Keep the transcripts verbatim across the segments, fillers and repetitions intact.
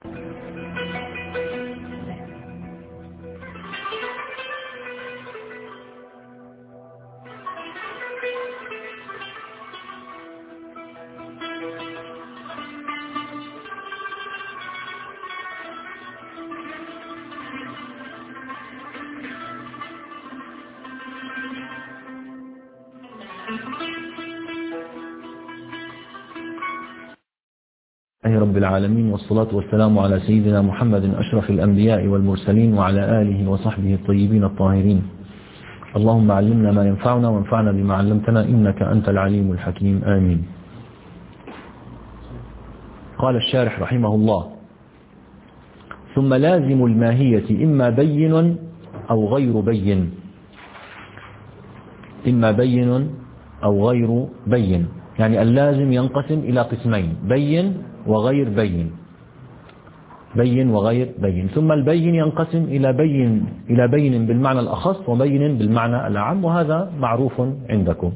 رب العالمين، والصلاة والسلام على سيدنا محمد أشرف الأنبياء والمرسلين وعلى آله وصحبه الطيبين الطاهرين. اللهم علمنا ما ينفعنا وانفعنا بما علمتنا إنك أنت العليم الحكيم، آمين. قال الشارح رحمه الله: ثم لازم الماهية إما بين أو غير بين، إما بين أو غير بين، يعني اللازم ينقسم إلى قسمين: بين وغير بين، بين وغير بين. ثم البين ينقسم إلى بين إلى بين بالمعنى الأخص وبين بالمعنى الأعم، وهذا معروف عندكم.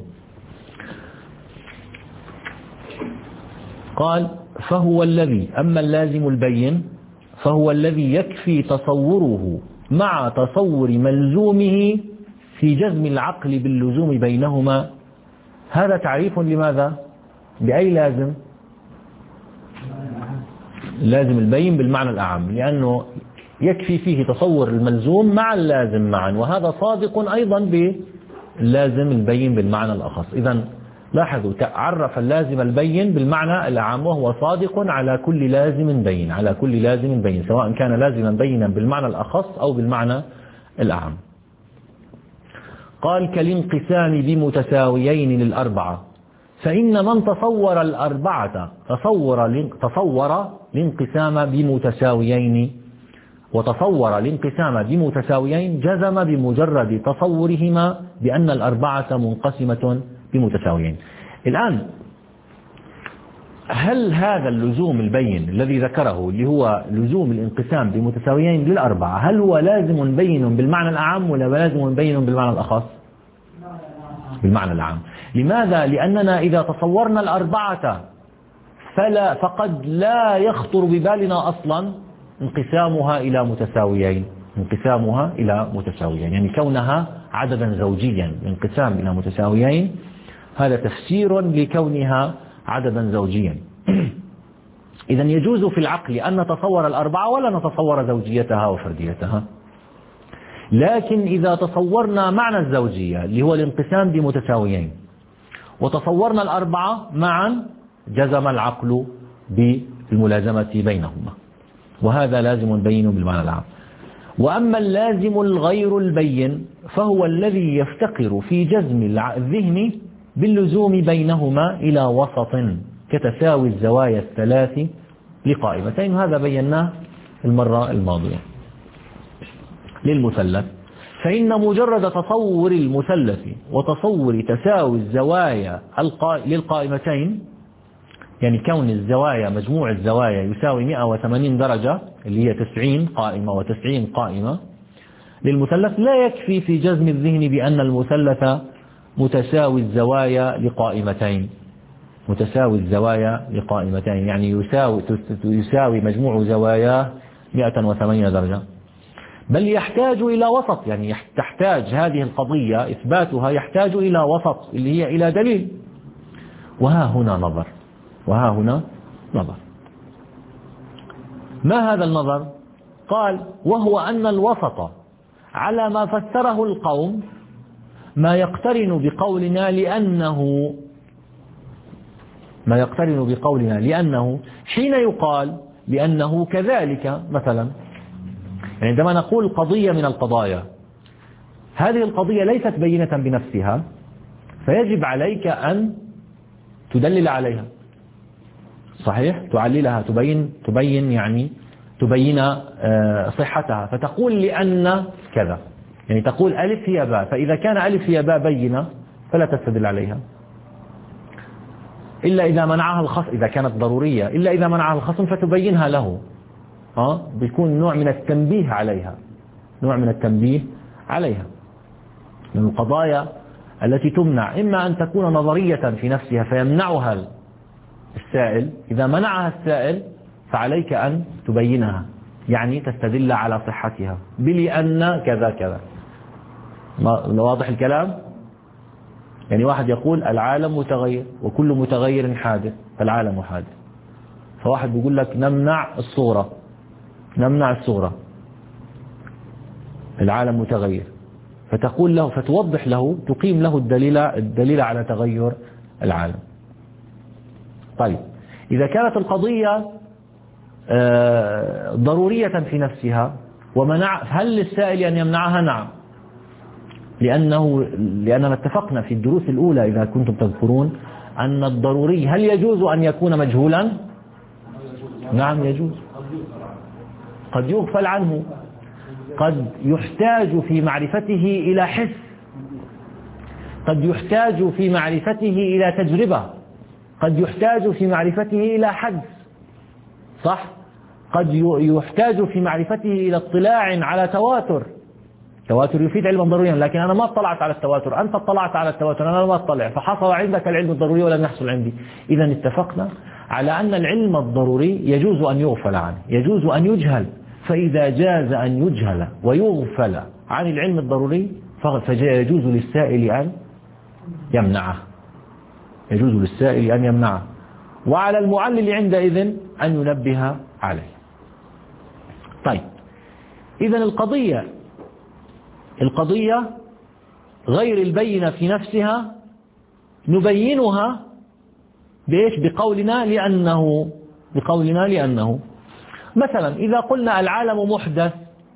قال: فهو الذي، أما اللازم البين فهو الذي يكفي تصوره مع تصور ملزومه في جزم العقل باللزوم بينهما. هذا تعريف لماذا؟ بأي لازم؟ لازم البين بالمعنى الأعم، لأنه يكفي فيه تصور الملزوم مع اللازم معا، وهذا صادق أيضا باللازم البين بالمعنى الأخص. إذن لاحظوا، عرف اللازم البين بالمعنى الأعم، وهو صادق على كل لازم بين، على كل لازم بين، سواء كان لازما بينا بالمعنى الأخص أو بالمعنى الأعم. قال: كالانقسام بمتساويين للأربعة، فإن من تصور الأربعة تصور تصور الانقسام بمتساويين، وتصور الانقسام بمتساويين جزم بمجرد تصورهما بأن الأربعة منقسمة بمتساويين. الآن هل هذا اللزوم البين الذي ذكره، اللي هو لزوم الانقسام بمتساويين للأربعة، هل هو لازم بين بالمعنى الأعم ولا لازم بين بالمعنى الأخص؟ بالمعنى العام. لماذا؟ لأننا إذا تصورنا الأربعة فلا فقد لا يخطر ببالنا أصلا انقسامها إلى متساويين، انقسامها إلى متساويين، يعني كونها عددا زوجيا. انقسام إلى متساويين هذا تفسير لكونها عددا زوجيا. إذن يجوز في العقل أن نتصور الأربعة ولا نتصور زوجيتها وفرديتها. لكن إذا تصورنا معنى الزوجية اللي هو الانقسام بمتساويين وتصورنا الأربعة معا، جزم العقل بالملازمة بينهما، وهذا لازم بين بالمعنى العام. وأما اللازم الغير البين فهو الذي يفتقر في جزم الذهن باللزوم بينهما إلى وسط كتساوي الزوايا الثلاث لقائمتين، هذا بيناه المرة الماضية. للمثلث، فإن مجرد تصور المثلث وتصور تساوي الزوايا للقائمتين، يعني كون الزوايا مجموع الزوايا يساوي مئة وثمانين درجة اللي هي تسعين قائمة وتسعين قائمة للمثلث، لا يكفي في جزم الذهن بأن المثلث متساوي الزوايا لقائمتين، متساوي الزوايا لقائمتين، يعني يساوي يساوي مجموع زواياه مئة وثمانين درجة، بل يحتاج إلى وسط. يعني تحتاج هذه القضية إثباتها يحتاج إلى وسط اللي هي إلى دليل. وها هنا نظر، وها هنا نظر. ما هذا النظر؟ قال: وهو أن الوسط على ما فسره القوم ما يقترن بقولنا لأنه ما يقترن بقولنا لأنه حين يقال لأنه كذلك مثلا، يعني عندما نقول قضية من القضايا، هذه القضية ليست بينة بنفسها، فيجب عليك أن تدلل عليها، صحيح؟ تعللها، تبين تبين يعني تبين صحتها، فتقول لأن كذا، يعني تقول ألف هي باء، فإذا كان ألف هي باء بينة فلا تستدل عليها إلا إذا منعها الخصم، إذا كانت ضرورية، إلا إذا منعها الخصم فتبينها له. ها بيكون نوع من التنبيه عليها، نوع من التنبيه عليها. من القضايا التي تمنع إما أن تكون نظرية في نفسها فيمنعها السائل، إذا منعها السائل فعليك أن تبينها، يعني تستدل على صحتها بلأن كذا كذا. واضح الكلام؟ يعني واحد يقول العالم متغير وكل متغير حادث، فالعالم حادث. فواحد بيقول لك نمنع الصورة، نمنع الصورة، العالم متغير، فتقول له، فتوضح له، تقيم له الدليل الدليل على تغير العالم. طيب إذا كانت القضية ضرورية في نفسها ومنع، هل للسائل أن يمنعها؟ نعم، لأنه لأننا اتفقنا في الدروس الأولى إذا كنتم تذكرون أن الضروري هل يجوز أن يكون مجهولا؟ نعم يجوز، قد يغفل عنه، قد يحتاج في معرفته إلى حس، قد يحتاج في معرفته إلى تجربة، قد يحتاج في معرفته إلى حدس، صح؟ قد يحتاج في معرفته إلى اطلاع على تواتر. التواتر يفيد علما ضروريا، لكن أنا ما اطلعت على التواتر، أنت اطلعت على التواتر، أنا ما اطلع، فحصل عندك العلم الضروري ولم يحصل عندي. إذا اتفقنا على أن العلم الضروري يجوز أن يغفل عنه، يجوز أن يجهل، فإذا جاز أن يجهل ويغفل عن العلم الضروري فيجوز للسائل أن يمنعه، يجوز للسائل أن يمنعه، وعلى المعلل عندئذ أن ينبه عليه. طيب إذا القضية القضية غير البينة في نفسها نبينها بإيش؟ بقولنا لأنه بقولنا لأنه مثلا إذا قلنا العالم محدث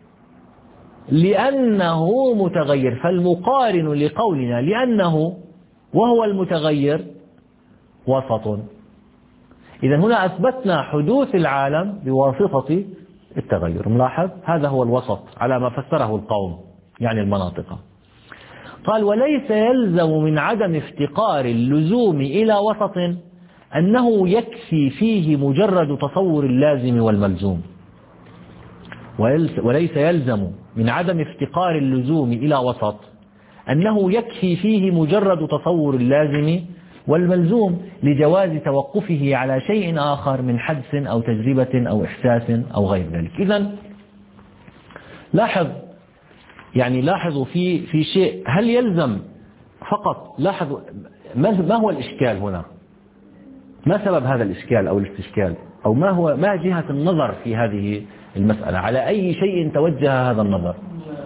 لأنه متغير، فالمقارن لقولنا لأنه وهو المتغير وسط. إذا هنا أثبتنا حدوث العالم بواسطة التغير. ملاحظ هذا هو الوسط على ما فسره القوم، يعني المناطق. قال وليس يلزم من عدم افتقار اللزوم إلى وسط أنه يكفي فيه مجرد تصور اللازم والملزوم. وليس يلزم من عدم افتقار اللزوم إلى وسط أنه يكفي فيه مجرد تصور اللازم والملزوم لجواز توقفه على شيء آخر من حدس أو تجربة أو إحساس أو غير ذلك. إذن لاحظ، يعني لاحظوا في في شيء، هل يلزم فقط؟ لاحظوا ما هو الإشكال هنا، ما سبب هذا الإشكال أو الاستشكال، أو ما هو ما جهة النظر في هذه المسألة، على أي شيء توجه هذا النظر؟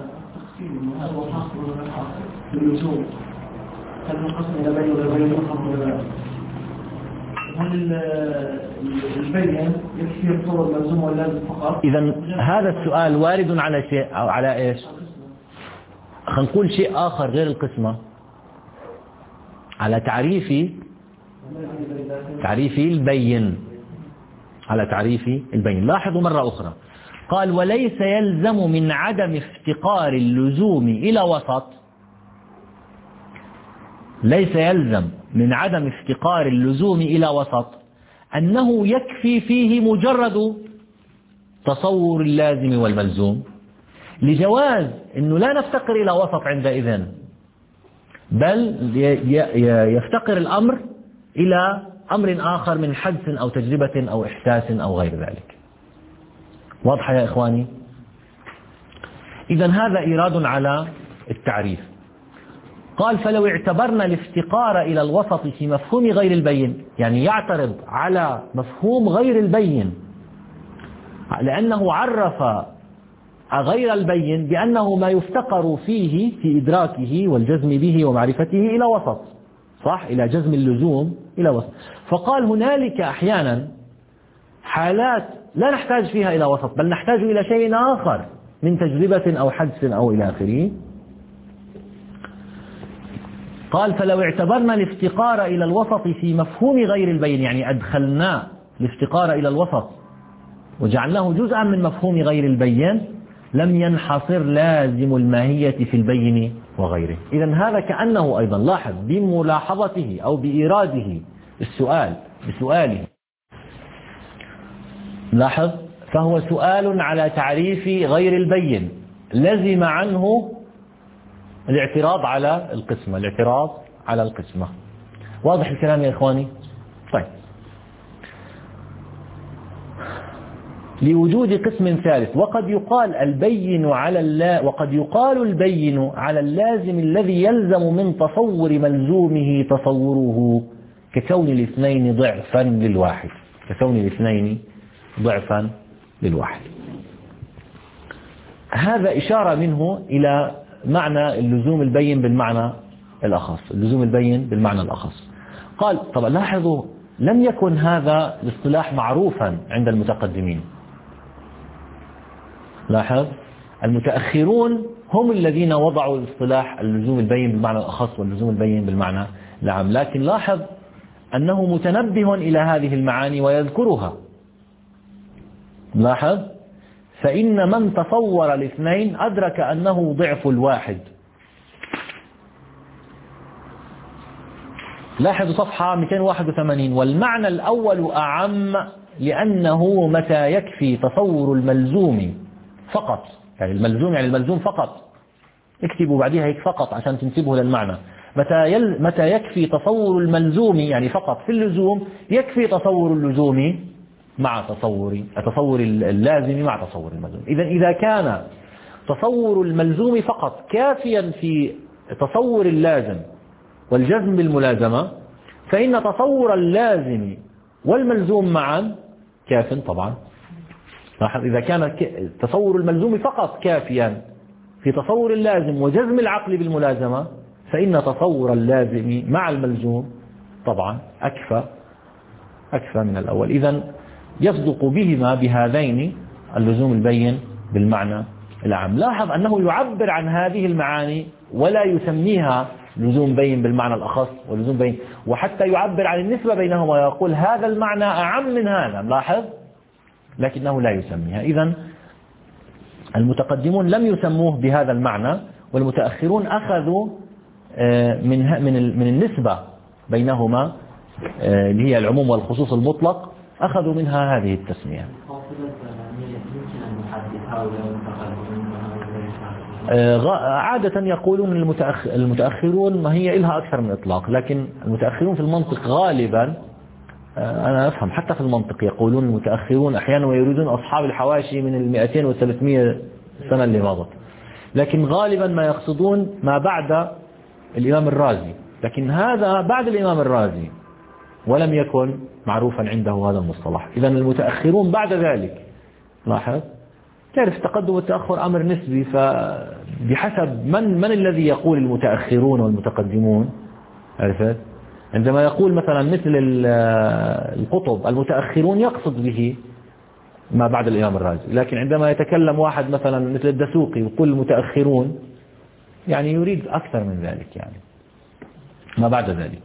هل البين يكفي الصور الملزوم واللازم فقط؟ إذا هذا السؤال وارد على شيء أو على إيش؟ خلينا نقول شيء آخر غير القسمة، على تعريف تعريف البين، على تعريف البين. لاحظوا مرة أخرى، قال وليس يلزم من عدم افتقار اللزوم إلى وسط، ليس يلزم من عدم افتقار اللزوم إلى وسط أنه يكفي فيه مجرد تصور اللازم والملزوم لجواز أنه لا نفتقر إلى وسط عندئذ، بل يفتقر الأمر إلى أمر آخر من حدس أو تجربة أو إحساس أو غير ذلك. واضح يا إخواني؟ إذا هذا إيراد على التعريف. قال فلو اعتبرنا الافتقار إلى الوسط في مفهوم غير البين، يعني يعترض على مفهوم غير البين لأنه عرف غير البين بأنه ما يفتقر فيه في إدراكه والجزم به ومعرفته إلى وسط، صح؟ إلى جزم اللزوم إلى وسط. فقال هنالك أحيانا حالات لا نحتاج فيها إلى وسط، بل نحتاج إلى شيء آخر من تجربة أو حدس أو إلى آخره. قال فلو اعتبرنا الافتقار إلى الوسط في مفهوم غير البين، يعني أدخلنا الافتقار إلى الوسط وجعلناه جزءا من مفهوم غير البين، لم ينحصر لازم الماهية في البين وغيره. إذن هذا كأنه أيضا لاحظ بملاحظته أو بإيراده السؤال بسؤاله، لاحظ فهو سؤال على تعريف غير البين، لزم عنه الاعتراض على القسمة، الاعتراض على القسمة. واضح الكلام يا إخواني؟ طيب لوجود قسم ثالث. وقد يقال البين على اللا وقد يقال البين على اللازم الذي يلزم من تصور ملزومه تصوره، ككون الاثنين ضعفا للواحد، ككون الاثنين ضعفا للواحد. هذا إشارة منه إلى معنى اللزوم البين بالمعنى الأخص، اللزوم البين بالمعنى الأخص. قال طبعا لاحظوا لم يكن هذا الاصطلاح معروفا عند المتقدمين. لاحظ المتأخرون هم الذين وضعوا الاصطلاح اللزوم البين بالمعنى الأخص واللزوم البين بالمعنى العام، لكن لاحظ أنه متنبه إلى هذه المعاني ويذكرها. لاحظ فإن من تصور الاثنين أدرك أنه ضعف الواحد. لاحظوا صفحة مئتين وواحد وثمانين. والمعنى الأول أعم لأنه متى يكفي تصور الملزوم فقط، يعني الملزوم يعني الملزوم فقط، اكتبوا بعدها هيك فقط عشان تنسبه للمعنى. متى يل متى يكفي تصور الملزوم يعني فقط في اللزوم، يكفي تصور اللزوم مع تصور تصور اللازم مع تصور الملزوم. إذا إذا كان تصور الملزوم فقط كافيا في تصور اللازم والجزم بالملازمة، فإن تصور اللازم والملزوم معا كاف طبعا. لاحظ إذا كان تصور الملزوم فقط كافيا في تصور اللازم وجزم العقل بالملازمة، فإن تصور اللازم مع الملزوم طبعا أكفى أكفى من الأول. إذن يصدق بهما بهذين اللزوم البين بالمعنى العام. لاحظ أنه يعبر عن هذه المعاني ولا يسميها لزوم بين بالمعنى الأخص ولزوم بين، وحتى يعبر عن النسبة بينهما ويقول هذا المعنى أعم من هذا. لاحظ لكنه لا يسميها. إذن المتقدمون لم يسموه بهذا المعنى، والمتأخرون أخذوا من من من النسبة بينهما اللي هي العموم والخصوص المطلق، أخذوا منها هذه التسمية. عادة يقولون المتأخرون ما هي إلها أكثر من إطلاق، لكن المتأخرون في المنطق غالبا أنا أفهم حتى في المنطق يقولون المتأخرون أحيانا ويريدون أصحاب الحواشي من المئتين والثلاثمائة سنة اللي مضت، لكن غالبا ما يقصدون ما بعد الإمام الرازي، لكن هذا بعد الإمام الرازي ولم يكن معروفا عنده هذا المصطلح. إذا المتأخرون بعد ذلك. لاحظ تعرف التقدم والتأخر أمر نسبي، فبحسب من من الذي يقول المتأخرون والمتقدمون. عرفت؟ عندما يقول مثلا مثل القطب المتأخرون يقصد به ما بعد الإمام الرازي، لكن عندما يتكلم واحد مثلا مثل الدسوقي ويقول المتأخرون يعني يريد أكثر من ذلك، يعني ما بعد ذلك.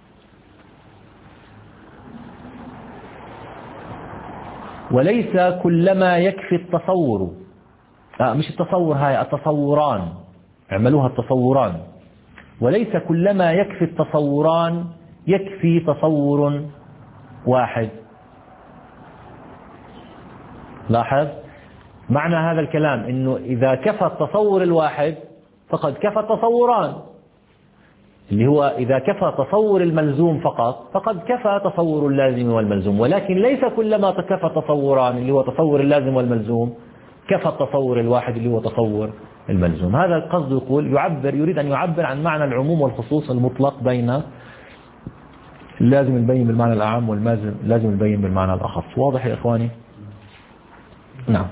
وليس كلما يكفي التصور، آه مش التصور، هاي التصوران، اعملوها التصوران. وليس كلما يكفي التصوران يكفي تصور واحد. لاحظ معنى هذا الكلام انه اذا كفى التصور الواحد فقد كفى التصوران، اللي هو إذا كفى تصور الملزوم فقط فقد كفى تصور اللازم والملزوم. ولكن ليس كلما كفى تصوران اللي هو تصور اللازم والملزوم كفى التصور الواحد اللي هو تصور الملزوم. هذا القصد، يقول يعبر يريد أن يعبر عن معنى العموم والخصوص المطلق بين اللازم البين بالمعنى الأعم واللازم البين بالمعنى الأخص. واضح يا إخواني؟ نعم.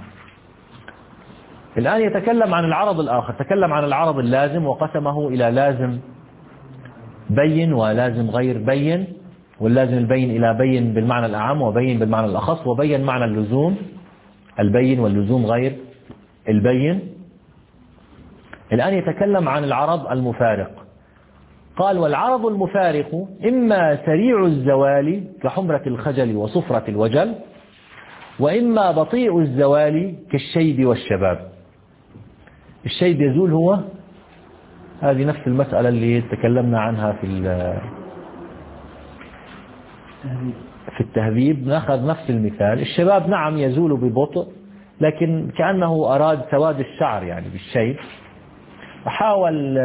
الآن يتكلم عن العرض الآخر، تكلم عن العرض اللازم وقسمه إلى لازم بين ولازم غير بين، واللازم البين إلى بين بالمعنى الأعم وبين بالمعنى الأخص، وبين معنى اللزوم البين واللزوم غير البين. الآن يتكلم عن العرض المفارق. قال والعرض المفارق إما سريع الزوال كحمرة الخجل وصفرة الوجل، وإما بطيء الزوال كالشيب والشباب. الشيب يزول هو هذه نفس المسألة اللي تكلمنا عنها في في التهذيب، نأخذ نفس المثال. الشباب نعم يزول ببطء، لكن كأنه أراد سواد الشعر يعني بالشيب. وحاول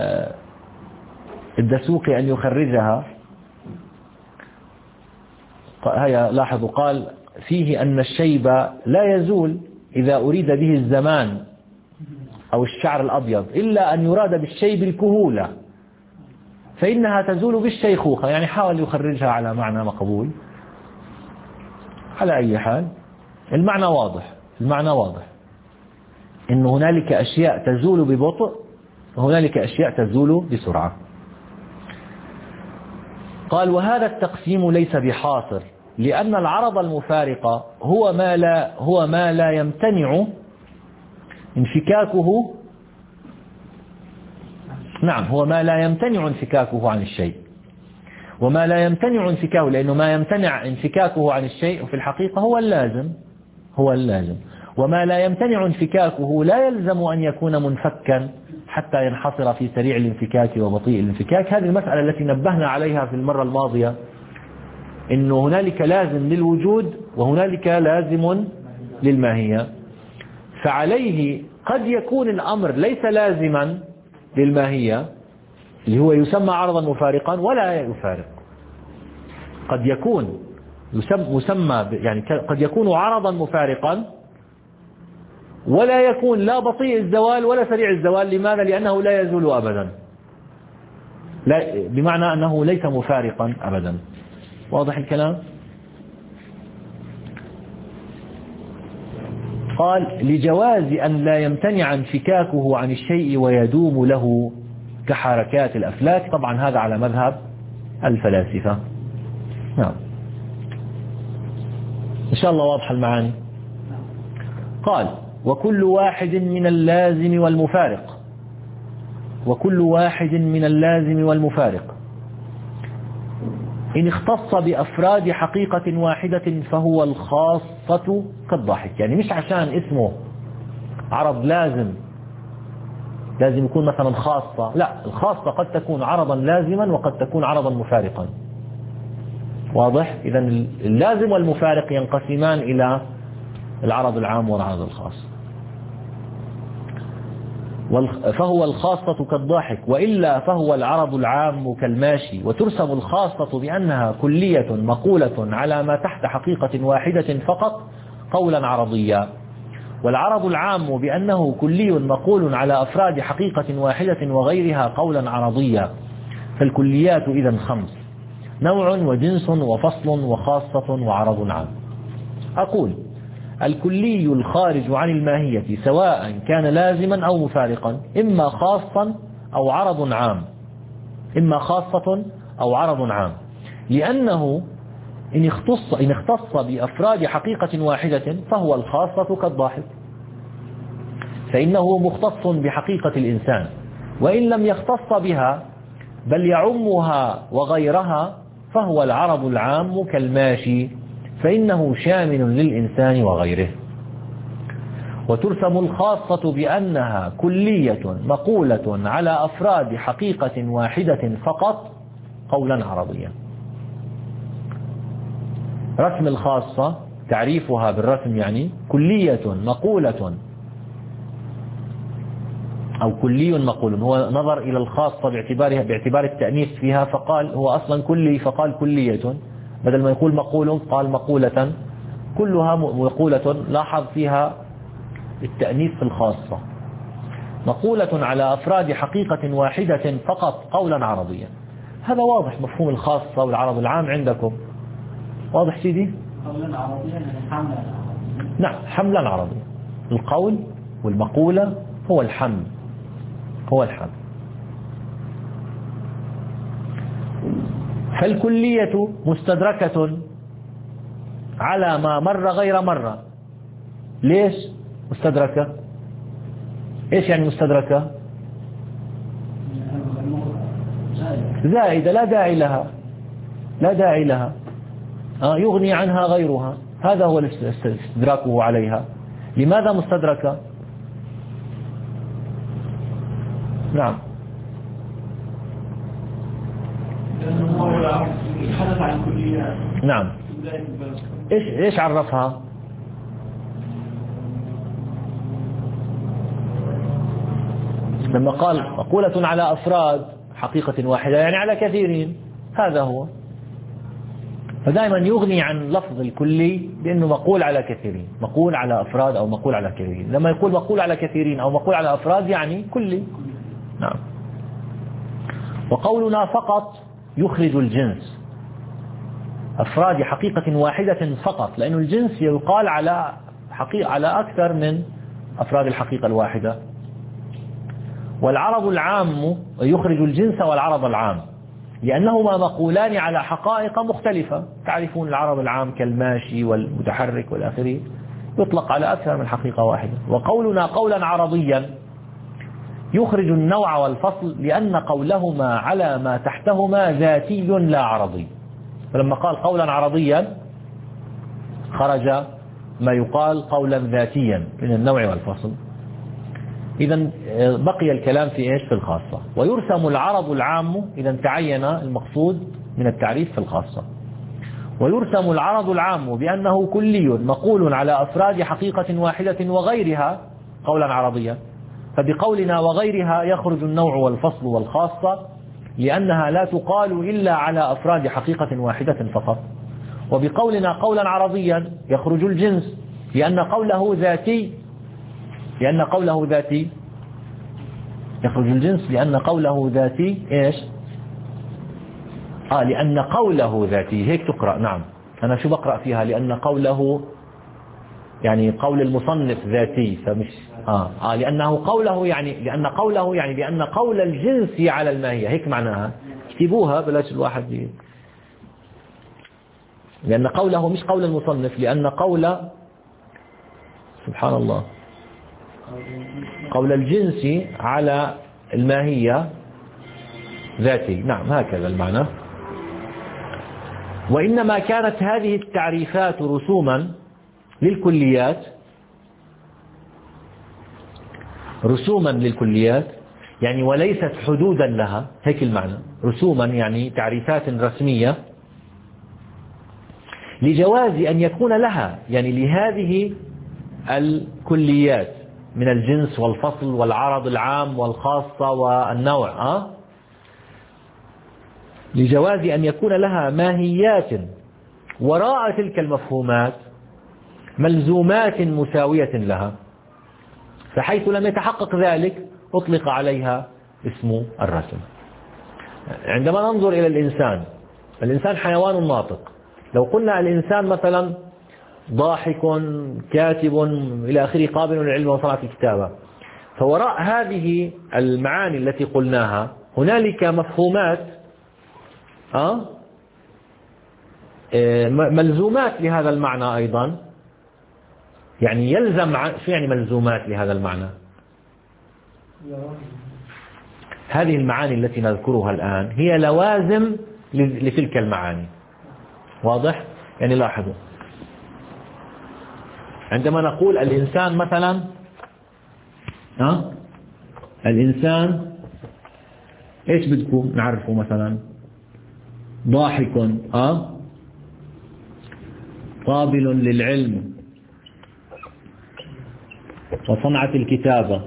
الدسوقي أن يخرجها. هيا لاحظوا، قال فيه أن الشيب لا يزول إذا أريد به الزمان أو الشعر الأبيض، إلا أن يراد بالشيب الكهولة، فإنها تزول بالشيخوخة. يعني حاول يخرجها على معنى مقبول. على أي حال المعنى واضح، المعنى واضح إن هنالك أشياء تزول ببطء وهنالك أشياء تزول بسرعة. قال وهذا التقسيم ليس بحاصر، لأن العرض المفارق هو ما لا هو ما لا يمتنع انفكاكه نعم هو ما لا يمتنع انفكاكه عن الشيء، وما لا يمتنع انفكاكه، لأنه ما يمتنع انفكاكه عن الشيء في الحقيقة هو اللازم هو اللازم وما لا يمتنع انفكاكه لا يلزم أن يكون منفكا حتى ينحصر في سريع الانفكاك وبطيء الانفكاك. هذه المسألة التي نبهنا عليها في المرة الماضية، إنه هنالك لازم للوجود وهنالك لازم للماهية. فعليه قد يكون الأمر ليس لازما للماهية اللي هو يسمى عرضا مفارقا ولا يفارق، قد يكون يسمى يعني قد يكون عرضا مفارقا ولا يكون لا بطيء الزوال ولا سريع الزوال. لماذا؟ لأنه لا يزول أبدا، لا بمعنى أنه ليس مفارقا أبدا. واضح الكلام؟ قال لجواز أن لا يمتنع انفكاكه عن الشيء ويدوم له كحركات الأفلاك. طبعا هذا على مذهب الفلاسفة. نعم إن شاء الله واضح المعاني. قال وكل واحد من اللازم والمفارق وكل واحد من اللازم والمفارق إن اختص بأفراد حقيقة واحدة فهو الخاصة كالضاحك. يعني مش عشان اسمه عرض لازم لازم يكون مثلا خاصة، لا، الخاصة قد تكون عرضا لازما وقد تكون عرضا مفارقا. واضح؟ إذا اللازم والمفارق ينقسمان إلى العرض العام والعرض الخاص. فهو الخاصة كالضاحك، وإلا فهو العرض العام كالماشي. وترسم الخاصة بأنها كلية مقولة على ما تحت حقيقة واحدة فقط قولا عرضيا، والعرض العام بأنه كلي مقول على أفراد حقيقة واحدة وغيرها قولا عرضيا. فالكليات إذن خمس: نوع وجنس وفصل وخاصة وعرض عام. أقول الكلي الخارج عن الماهية سواء كان لازما أو مفارقا إما خاصا أو عرض عام إما خاصة أو عرض عام، لأنه إن اختص, إن اختص بأفراد حقيقة واحدة فهو الخاصة كالضاحك، فإنه مختص بحقيقة الإنسان، وإن لم يختص بها بل يعمها وغيرها فهو العرض العام كالماشي، فإنه شامل للإنسان وغيره. وترسم الخاصة بأنها كلية مقولة على أفراد حقيقة واحدة فقط قولا عرضيا. رسم الخاصة تعريفها بالرسم يعني كلية مقولة أو كلي مقول. هو نظر إلى الخاصة باعتبارها باعتبار التأنيث فيها فقال هو أصلا كلي فقال كلية، بدل ما يقول مقول قال مقولة، كلها مقولة. لاحظ فيها التأنيث في الخاصة، مقولة على أفراد حقيقة واحدة فقط قولا عرضيا. هذا واضح مفهوم الخاصة والعرض العام عندكم؟ واضح سيدي؟ قولا عرضيا حملا. نعم حملا عرضيا. القول والمقولة هو الحمل هو الحمل. فالكلية مستدركة على ما مر غير مرة. ليش مستدركة؟ ايش يعني مستدركة؟ زائدة لا داعي لها لا داعي لها آه يغني عنها غيرها. هذا هو استدراكه عليها. لماذا مستدركة؟ نعم حدث عن الكليات. نعم ايش ايش عرفها؟ لما قال مقولة على أفراد حقيقة واحدة يعني على كثيرين، هذا هو. فدائما يغني عن لفظ الكلي لأنه مقول على كثيرين، مقول على أفراد أو مقول على كثيرين. لما يقول مقول على كثيرين أو مقول على أفراد يعني كلي. نعم. وقولنا فقط يخرج الجنس، أفراد حقيقة واحدة فقط، لأن الجنس يقال على حقيقة على أكثر من أفراد الحقيقة الواحدة. والعرض العام يخرج الجنس والعرض العام لأنهما مقولان على حقائق مختلفة. تعرفون العرض العام كالماشي والمتحرك والآخرين يطلق على أكثر من حقيقة واحدة. وقولنا قولا عرضيا يخرج النوع والفصل لأن قولهما على ما تحتهما ذاتي لا عرضي. فلما قال قولا عرضيا خرج ما يقال قولا ذاتيا من النوع والفصل. إذا بقي الكلام في إيش؟ في الخاصة. ويرسم العرض العام إذا تعين المقصود من التعريف في الخاصة. ويرسم العرض العام بأنه كلي مقول على أفراد حقيقة واحدة وغيرها قولا عرضيا. فبقولنا وغيرها يخرج النوع والفصل والخاصة لأنها لا تقال إلا على أفراد حقيقة واحدة فقط. وبقولنا قولا عرضيا يخرج الجنس لأن قوله ذاتي لأن قوله ذاتي يخرج الجنس لأن قوله ذاتي إيش؟ آه لأن قوله ذاتي. هيك تقرأ. نعم. أنا شو بقرأ فيها؟ لأن قوله يعني قول المصنف ذاتي فمش آه, آه لأنه قوله يعني لأن قوله يعني لأن قول الجنس على الماهية. هيك معناها. اكتبوها بلاش الواحد ي... لأن قوله مش قول المصنف لأن قول سبحان الله قول الجنس على الماهية ذاتي. نعم هكذا المعنى. وإنما كانت هذه التعريفات رسوما للكليات رسوما للكليات يعني وليست حدودا لها. هيك المعنى. رسوما يعني تعريفات رسمية لجواز أن يكون لها يعني لهذه الكليات من الجنس والفصل والعرض العام والخاصة والنوع أه؟ لجواز أن يكون لها ماهيات وراء تلك المفهومات ملزومات مساوية لها. فحيث لم يتحقق ذلك أطلق عليها اسم الرسم. عندما ننظر إلى الإنسان، الإنسان حيوان ناطق. لو قلنا الإنسان مثلا ضاحك كاتب إلى آخره قابل للعلم وصنعة الكتابة، فوراء هذه المعاني التي قلناها هنالك مفهومات أه؟ ملزومات لهذا المعنى أيضا. يعني يلزم شو يعني ملزومات لهذا المعنى؟ هذه المعاني التي نذكرها الآن هي لوازم لتلك المعاني. واضح؟ يعني لاحظوا عندما نقول الإنسان مثلا أه؟ الإنسان إيش بدكم نعرفه؟ مثلا ضاحك أه؟ قابل للعلم وصنعة الكتابة.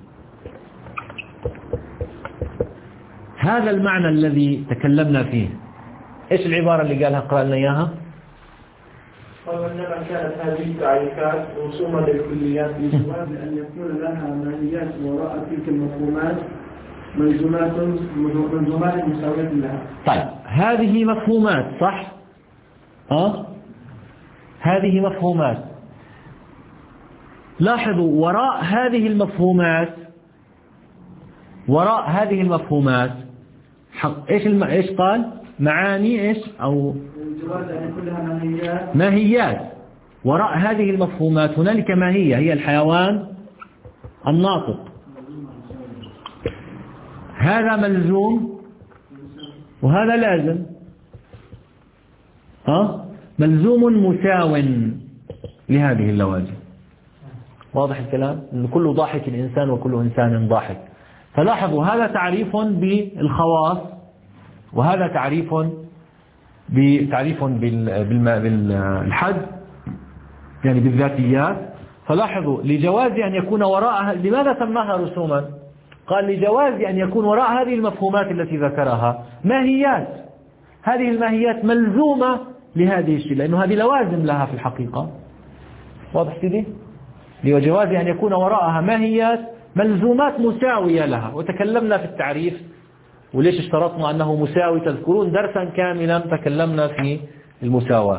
هذا المعنى الذي تكلمنا فيه إيش العبارة اللي قالها قرأ لنا إياها؟ قال إنما كانت هذه التعريفات رسوما للكليات بجواز أن يكون لها ماهيات وراء تلك المفهومات ملزومات ملزومات مساوية لها. طيب هذه مفهومات صح؟ أه؟ هذه مفهومات. لاحظوا وراء هذه المفهومات وراء هذه المفهومات حق ايش الم... ايش قال؟ معاني ايش او جواز أن يكون لها ماهيات ماهيات. وراء هذه المفهومات هنالك ماهية هي الحيوان الناطق. هذا ملزوم وهذا لازم. ها ملزوم مساو لهذه اللوازم. واضح الكلام؟ إن كل ضاحك إنسان وكل إنسان ضاحك. فلاحظوا هذا تعريف بالخواص وهذا تعريف بتعريف بالحد يعني بالذاتيات. فلاحظوا لجواز أن يكون وراءها. لماذا سماها رسوما؟ قال لجواز أن يكون وراء هذه المفهومات التي ذكرها ماهيات. هذه الماهيات ملزومة لهذه الشيء، لأنه هذه لوازم لها في الحقيقة. واضح سيدي؟ لجواز أن يكون وراءها ماهيات ملزومات مساوية لها. وتكلمنا في التعريف وليش اشترطنا أنه مساوي، تذكرون درسا كاملا تكلمنا في المساواة.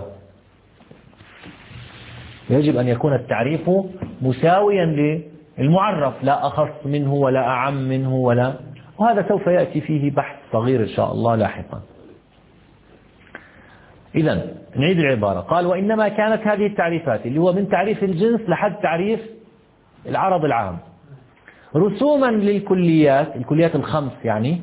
يجب أن يكون التعريف مساويا للمعرف، لا أخص منه ولا أعم منه ولا، وهذا سوف يأتي فيه بحث صغير إن شاء الله لاحقا. إذن نعيد العبارة. قال وإنما كانت هذه التعريفات اللي هو من تعريف الجنس لحد تعريف العرض العام رسوما للكليات، الكليات الخمس يعني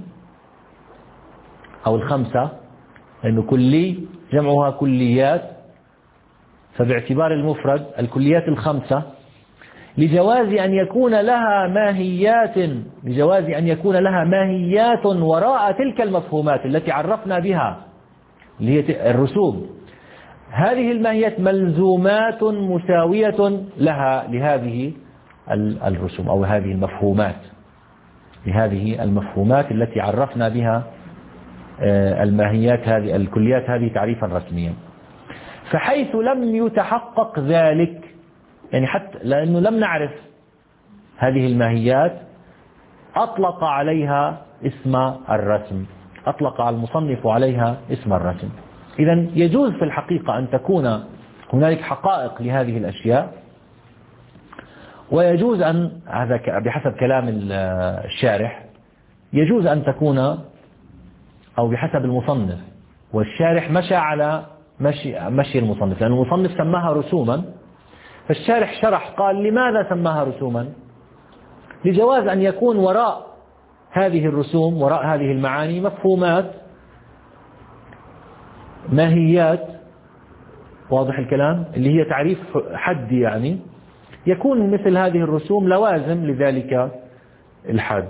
أو الخمسة، لأنه كلي جمعها كليات، فباعتبار المفرد الكليات الخمسة، لجواز أن يكون لها ماهيات لجواز أن يكون لها ماهيات وراء تلك المفهومات التي عرفنا بها اللي هي الرسوم. هذه الماهيات ملزومات مساوية لها لهذه الرسوم أو هذه المفهومات لهذه المفهومات التي عرفنا بها الماهيات هذه الكليات هذه تعريفا رسميا. فحيث لم يتحقق ذلك، يعني حتى لأنه لم نعرف هذه الماهيات، أطلق عليها اسم الرسم، أطلق على المصنف عليها اسم الرسم. إذن يجوز في الحقيقة أن تكون هنالك حقائق لهذه الأشياء، ويجوز أن هذا بحسب كلام الشارح يجوز أن تكون، أو بحسب المصنف، والشارح مشى على مشي, مشي المصنف، لأن المصنف سماها رسوما، فالشارح شرح قال لماذا سماها رسوما؟ لجواز أن يكون وراء هذه الرسوم وراء هذه المعاني مفهومات ماهيات، واضح الكلام، اللي هي تعريف حدي، يعني يكون مثل هذه الرسوم لوازم لذلك الحد.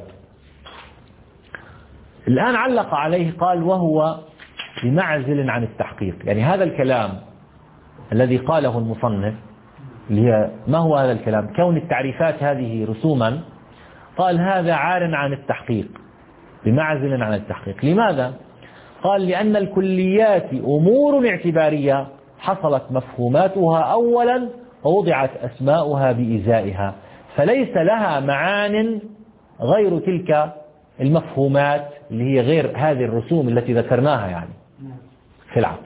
الآن علق عليه قال وهو بمعزل عن التحقيق، يعني هذا الكلام الذي قاله المصنف اللي هي ما هو هذا الكلام؟ كون التعريفات هذه رسوما، قال هذا عار عن التحقيق، بمعزل عن التحقيق. لماذا؟ قال لأن الكليات أمور اعتبارية حصلت مفهوماتها أولا ووضعت أسماؤها بإزائها، فليس لها معان غير تلك المفهومات اللي هي غير هذه الرسوم التي ذكرناها يعني في العقل.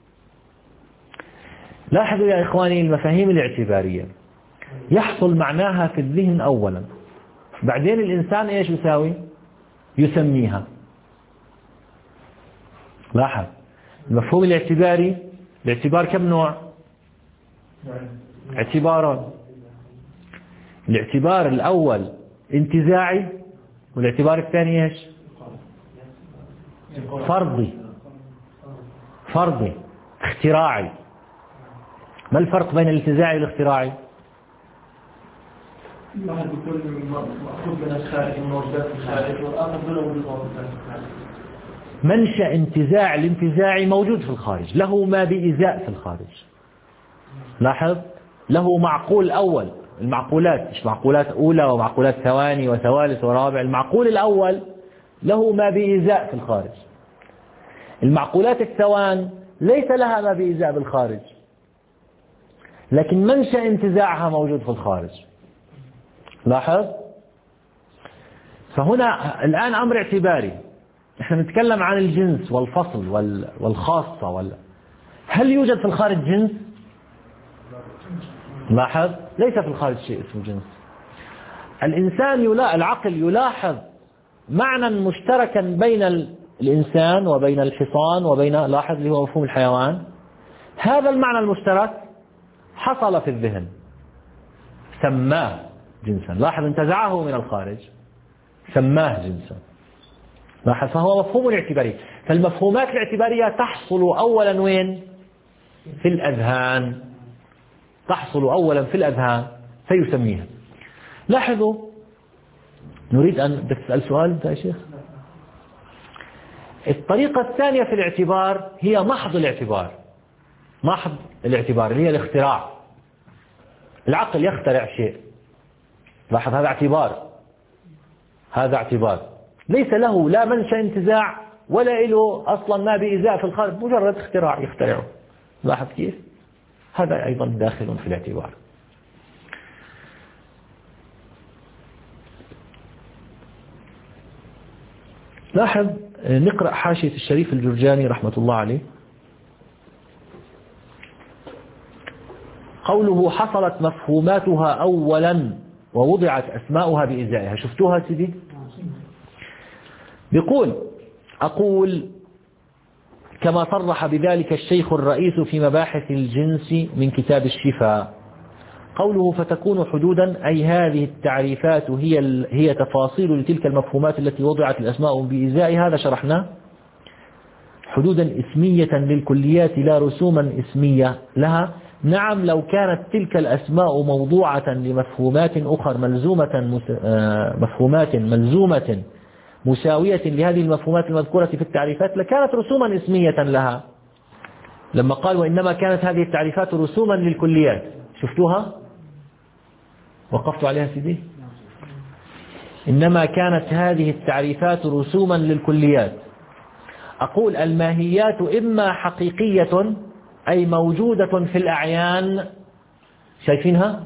لاحظوا يا إخواني المفاهيم الاعتبارية يحصل معناها في الذهن أولا، بعدين الإنسان إيش يساوي؟ يسميها. لاحظ المفهوم الاعتباري، الاعتبار كم نوع؟ اعتباران. الاعتبار الأول انتزاعي، والاعتبار الثاني ايش؟ فرضي. فرضي اختراعي. ما الفرق بين الانتزاعي والاختراعي؟ واحد يكون مأخوذ من الخارج، موجود في الخارج، والآخر بلا وجود في الخارج. منشأ انتزاع الانتزاعي موجود في الخارج، له ما بإزاء في الخارج. لاحظ له معقول أول، المعقولات مش معقولات أولى ومعقولات ثواني وثوالث ورابع، المعقول الأول له ما بإزاء في الخارج. المعقولات الثوان ليس لها ما بإزاء بالخارج، لكن منشأ انتزاعها موجود في الخارج. لاحظ؟ فهنا الآن أمر اعتباري، نحن نتكلم عن الجنس والفصل والخاصة وال... هل يوجد في الخارج جنس؟ لاحظ ليس في الخارج شيء اسمه جنس. الإنسان يلا... العقل يلاحظ معنى مشتركا بين الإنسان وبين الحصان وبين، لاحظ اللي هو مفهوم الحيوان، هذا المعنى المشترك حصل في الذهن سماه جنسا. لاحظ انتزعه من الخارج سماه جنسا. لاحظ فهو مفهوم اعتباري. فالمفهومات الاعتبارية تحصل أولا وين؟ في الأذهان، تحصل أولا في الأذهان فيسميها. لاحظوا نريد أن بدك تسأل سؤال أنت يا شيخ. الطريقة الثانية في الاعتبار هي محض الاعتبار. محض الاعتبار اللي هي الاختراع. العقل يخترع شيء. لاحظ هذا اعتبار، هذا اعتبار ليس له لا منشأ انتزاع ولا له أصلا ما بإزاء في الخارج، مجرد اختراع يخترعه. لاحظ كيف؟ هذا أيضا داخل في الاعتبار. لاحظ، نقرأ حاشية الشريف الجرجاني رحمة الله عليه. قوله حصلت مفهوماتها أولا ووضعت أسماؤها بإزائها. شفتوها سيدي؟ بيقول: أقول كما صرح بذلك الشيخ الرئيس في مباحث الجنس من كتاب الشفاء. قوله فتكون حدودا، أي هذه التعريفات هي هي تفاصيل لتلك المفهومات التي وضعت الأسماء بإزائها. هذا شرحناه. حدودا اسمية للكليات لا رسوما اسمية لها. نعم، لو كانت تلك الأسماء موضوعة لمفهومات أخرى ملزومة مفهومات ملزومة مساوية لهذه المفهومات المذكورة في التعريفات لكانت رسوما اسمية لها. لما قال وإنما كانت هذه التعريفات رسوما للكليات، شفتوها؟ وقفت عليها سيدي؟ إنما كانت هذه التعريفات رسوما للكليات. أقول الماهيات إما حقيقية أي موجودة في الأعيان. شايفينها؟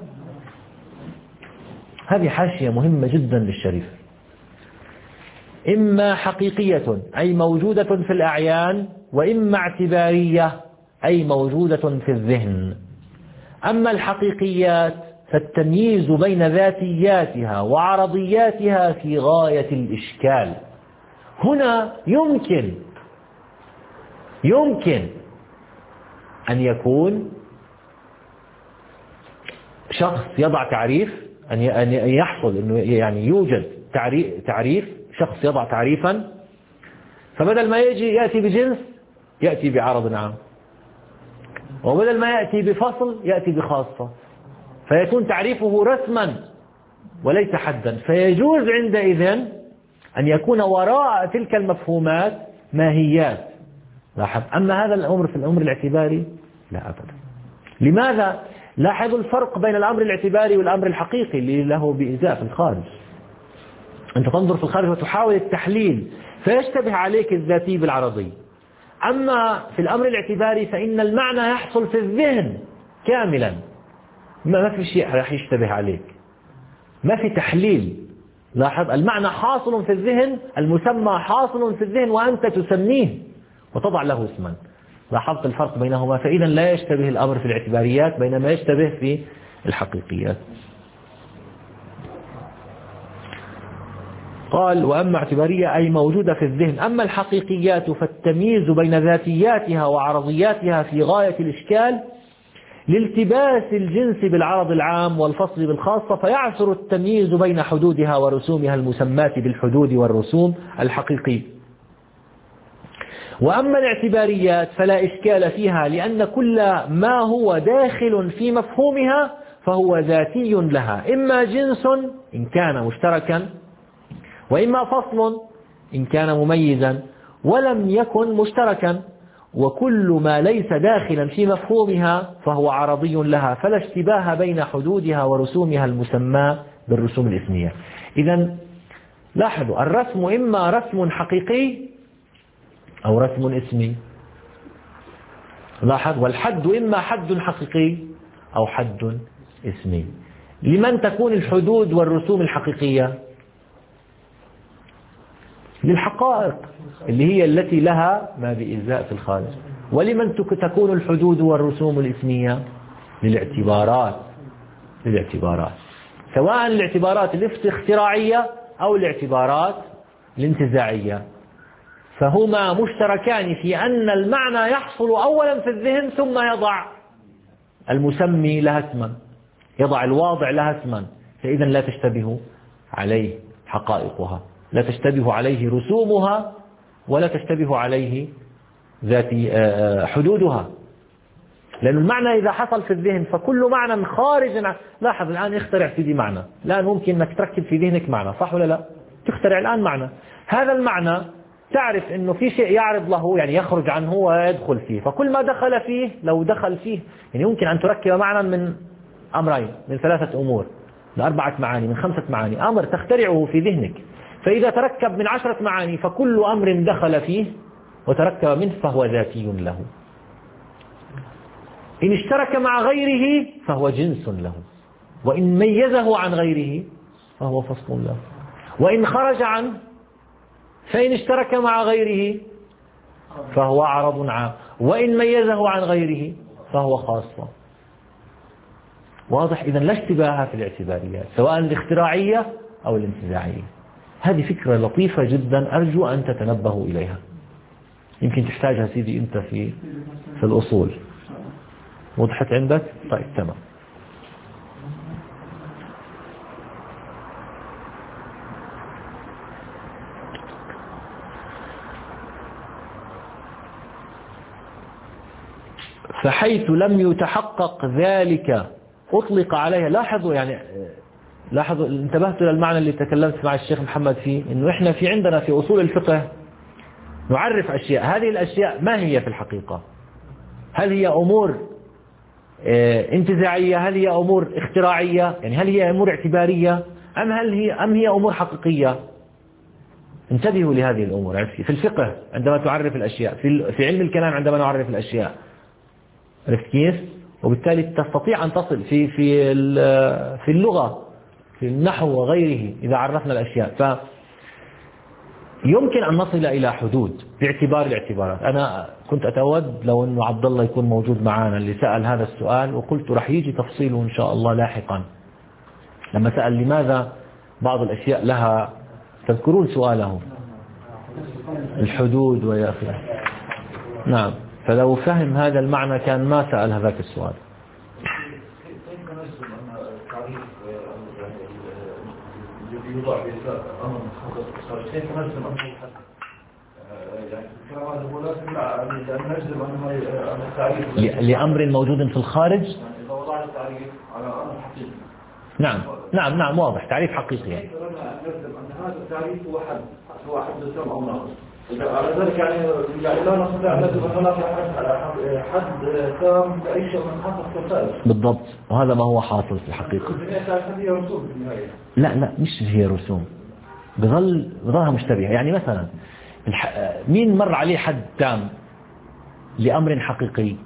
هذه حاشية مهمة جدا للشريف. إما حقيقية أي موجودة في الأعيان، وإما اعتبارية أي موجودة في الذهن. أما الحقيقيات فالتمييز بين ذاتياتها وعرضياتها في غاية الإشكال. هنا يمكن يمكن أن يكون شخص يضع تعريف، أن يحصل أنه يعني يوجد تعريف، شخص يضع تعريفا، فبدل ما يجي يأتي بجنس يأتي بعرض عام، وبدل ما يأتي بفصل يأتي بخاصة، فيكون تعريفه رسما وليس حدا. فيجوز عندئذ أن يكون وراء تلك المفهومات ماهيات. لاحظ، أما هذا الأمر في الأمر الاعتباري لا أبدا. لماذا؟ لاحظوا الفرق بين الأمر الاعتباري والأمر الحقيقي اللي له بإزاء في الخارج. أنت تنظر في الخارج وتحاول التحليل فيشتبه عليك الذاتي بالعرضي. أما في الأمر الاعتباري فإن المعنى يحصل في الذهن كاملا، ما في شيء راح يشتبه عليك، ما في تحليل. لاحظ، المعنى حاصل في الذهن، المسمى حاصل في الذهن وأنت تسميه وتضع له اسما. لاحظت الفرق بينهما؟ فإذا لا يشتبه الأمر في الاعتباريات بينما يشتبه في الحقيقيات. قال وأما اعتبارية أي موجودة في الذهن. أما الحقيقيات فالتمييز بين ذاتياتها وعرضياتها في غاية الإشكال لالتباس الجنس بالعرض العام والفصل بالخاصة، فيعسر التمييز بين حدودها ورسومها المسماة بالحدود والرسوم الحقيقي. وأما الاعتباريات فلا إشكال فيها، لأن كل ما هو داخل في مفهومها فهو ذاتي لها، إما جنس إن كان مشتركا، وإما فصل إن كان مميزا ولم يكن مشتركا. وكل ما ليس داخلا في مفهومها فهو عرضي لها، فلا اشتباه بين حدودها ورسومها المسمى بالرسوم الاسمية. إذن لاحظوا، الرسم إما رسم حقيقي أو رسم اسمي. لاحظ، والحد إما حد حقيقي أو حد اسمي. لمن تكون الحدود والرسوم الحقيقية؟ للحقائق اللي هي التي لها ما بإزاء في الخارج. ولمن تكون الحدود والرسوم الاسمية؟ للاعتبارات للاعتبارات سواء الاعتبارات الاختراعية أو الاعتبارات الانتزاعية، فهما مشتركان في أن المعنى يحصل أولا في الذهن ثم يضع المسمي لها اسما، يضع الواضع لها اسما. فإذا لا تشتبه عليه حقائقها، لا تشتبه عليه رسومها، ولا تشتبه عليه ذات حدودها. لأن المعنى إذا حصل في الذهن فكل معنى خارج عن... لاحظ الآن اخترع سيدي معنى، الآن ممكن أنك تركب في ذهنك معنى، صح ولا لا؟ تخترع الآن معنى، هذا المعنى تعرف أنه في شيء يعرض له، يعني يخرج عنه ويدخل فيه، فكل ما دخل فيه لو دخل فيه يعني يمكن أن تركب معنى من أمرين، من ثلاثة أمور، من أربعة معاني، من خمسة معاني، أمر تخترعه في ذهنك. فإذا تركب من عشرة معاني فكل أمر دخل فيه وتركب منه فهو ذاتي له. إن اشترك مع غيره فهو جنس له، وإن ميزه عن غيره فهو فصل له، وإن خرج عنه فإن اشترك مع غيره فهو عرض عام، وإن ميزه عن غيره فهو خاص. واضح؟ إذن لا اشتباه في الاعتباريات سواء الاختراعية أو الانتزاعية. هذه فكرة لطيفة جدا أرجو أن تتنبهوا إليها، يمكن تحتاجها سيدي أنت في في الأصول. وضحت عندك؟ طيب تمام. فحيث لم يتحقق ذلك أطلق عليها. لاحظوا يعني لاحظوا انتبهت للمعنى اللي تكلمت مع الشيخ محمد فيه، إنه إحنا في عندنا في أصول الفقه نعرف أشياء، هذه الأشياء ما هي في الحقيقة؟ هل هي أمور انتزاعية؟ هل هي أمور اختراعية؟ يعني هل هي أمور اعتبارية أم هل هي أم هي أمور حقيقية؟ انتبهوا لهذه الأمور في الفقه عندما تعرف الأشياء، في في علم الكلام عندما نعرف الأشياء. عرفت كيف؟ وبالتالي تستطيع أن تصل في في في اللغة في النحو وغيره إذا عرفنا الأشياء، ف يمكن أن نصل إلى حدود باعتبار الاعتبارات. أنا كنت أتود لو أنه عبد الله يكون موجود معنا اللي سأل هذا السؤال، وقلت رح يجي تفصيله إن شاء الله لاحقا، لما سأل لماذا بعض الأشياء لها، تذكرون سؤاله الحدود ويا أخي. نعم، فلو فهم هذا المعنى كان ما سأل هذاك السؤال. لأمر موجود في الخارج. نعم نعم نعم واضح، تعريف حقيقي يعني. هذا التعريف هو حد هو حد تام أو ناقص. على ذلك يعني يعني لا نستطيع أن نجزم أن هناك حد تام لأي شيء من حقق الفائز. بالضبط، وهذا ما هو حاصل في الحقيقة. هي رسوم في النهاية. لا لا مش هي رسوم، بظل بظلها مشتبهة. يعني مثلا مين مر عليه حد تام لأمر حقيقي؟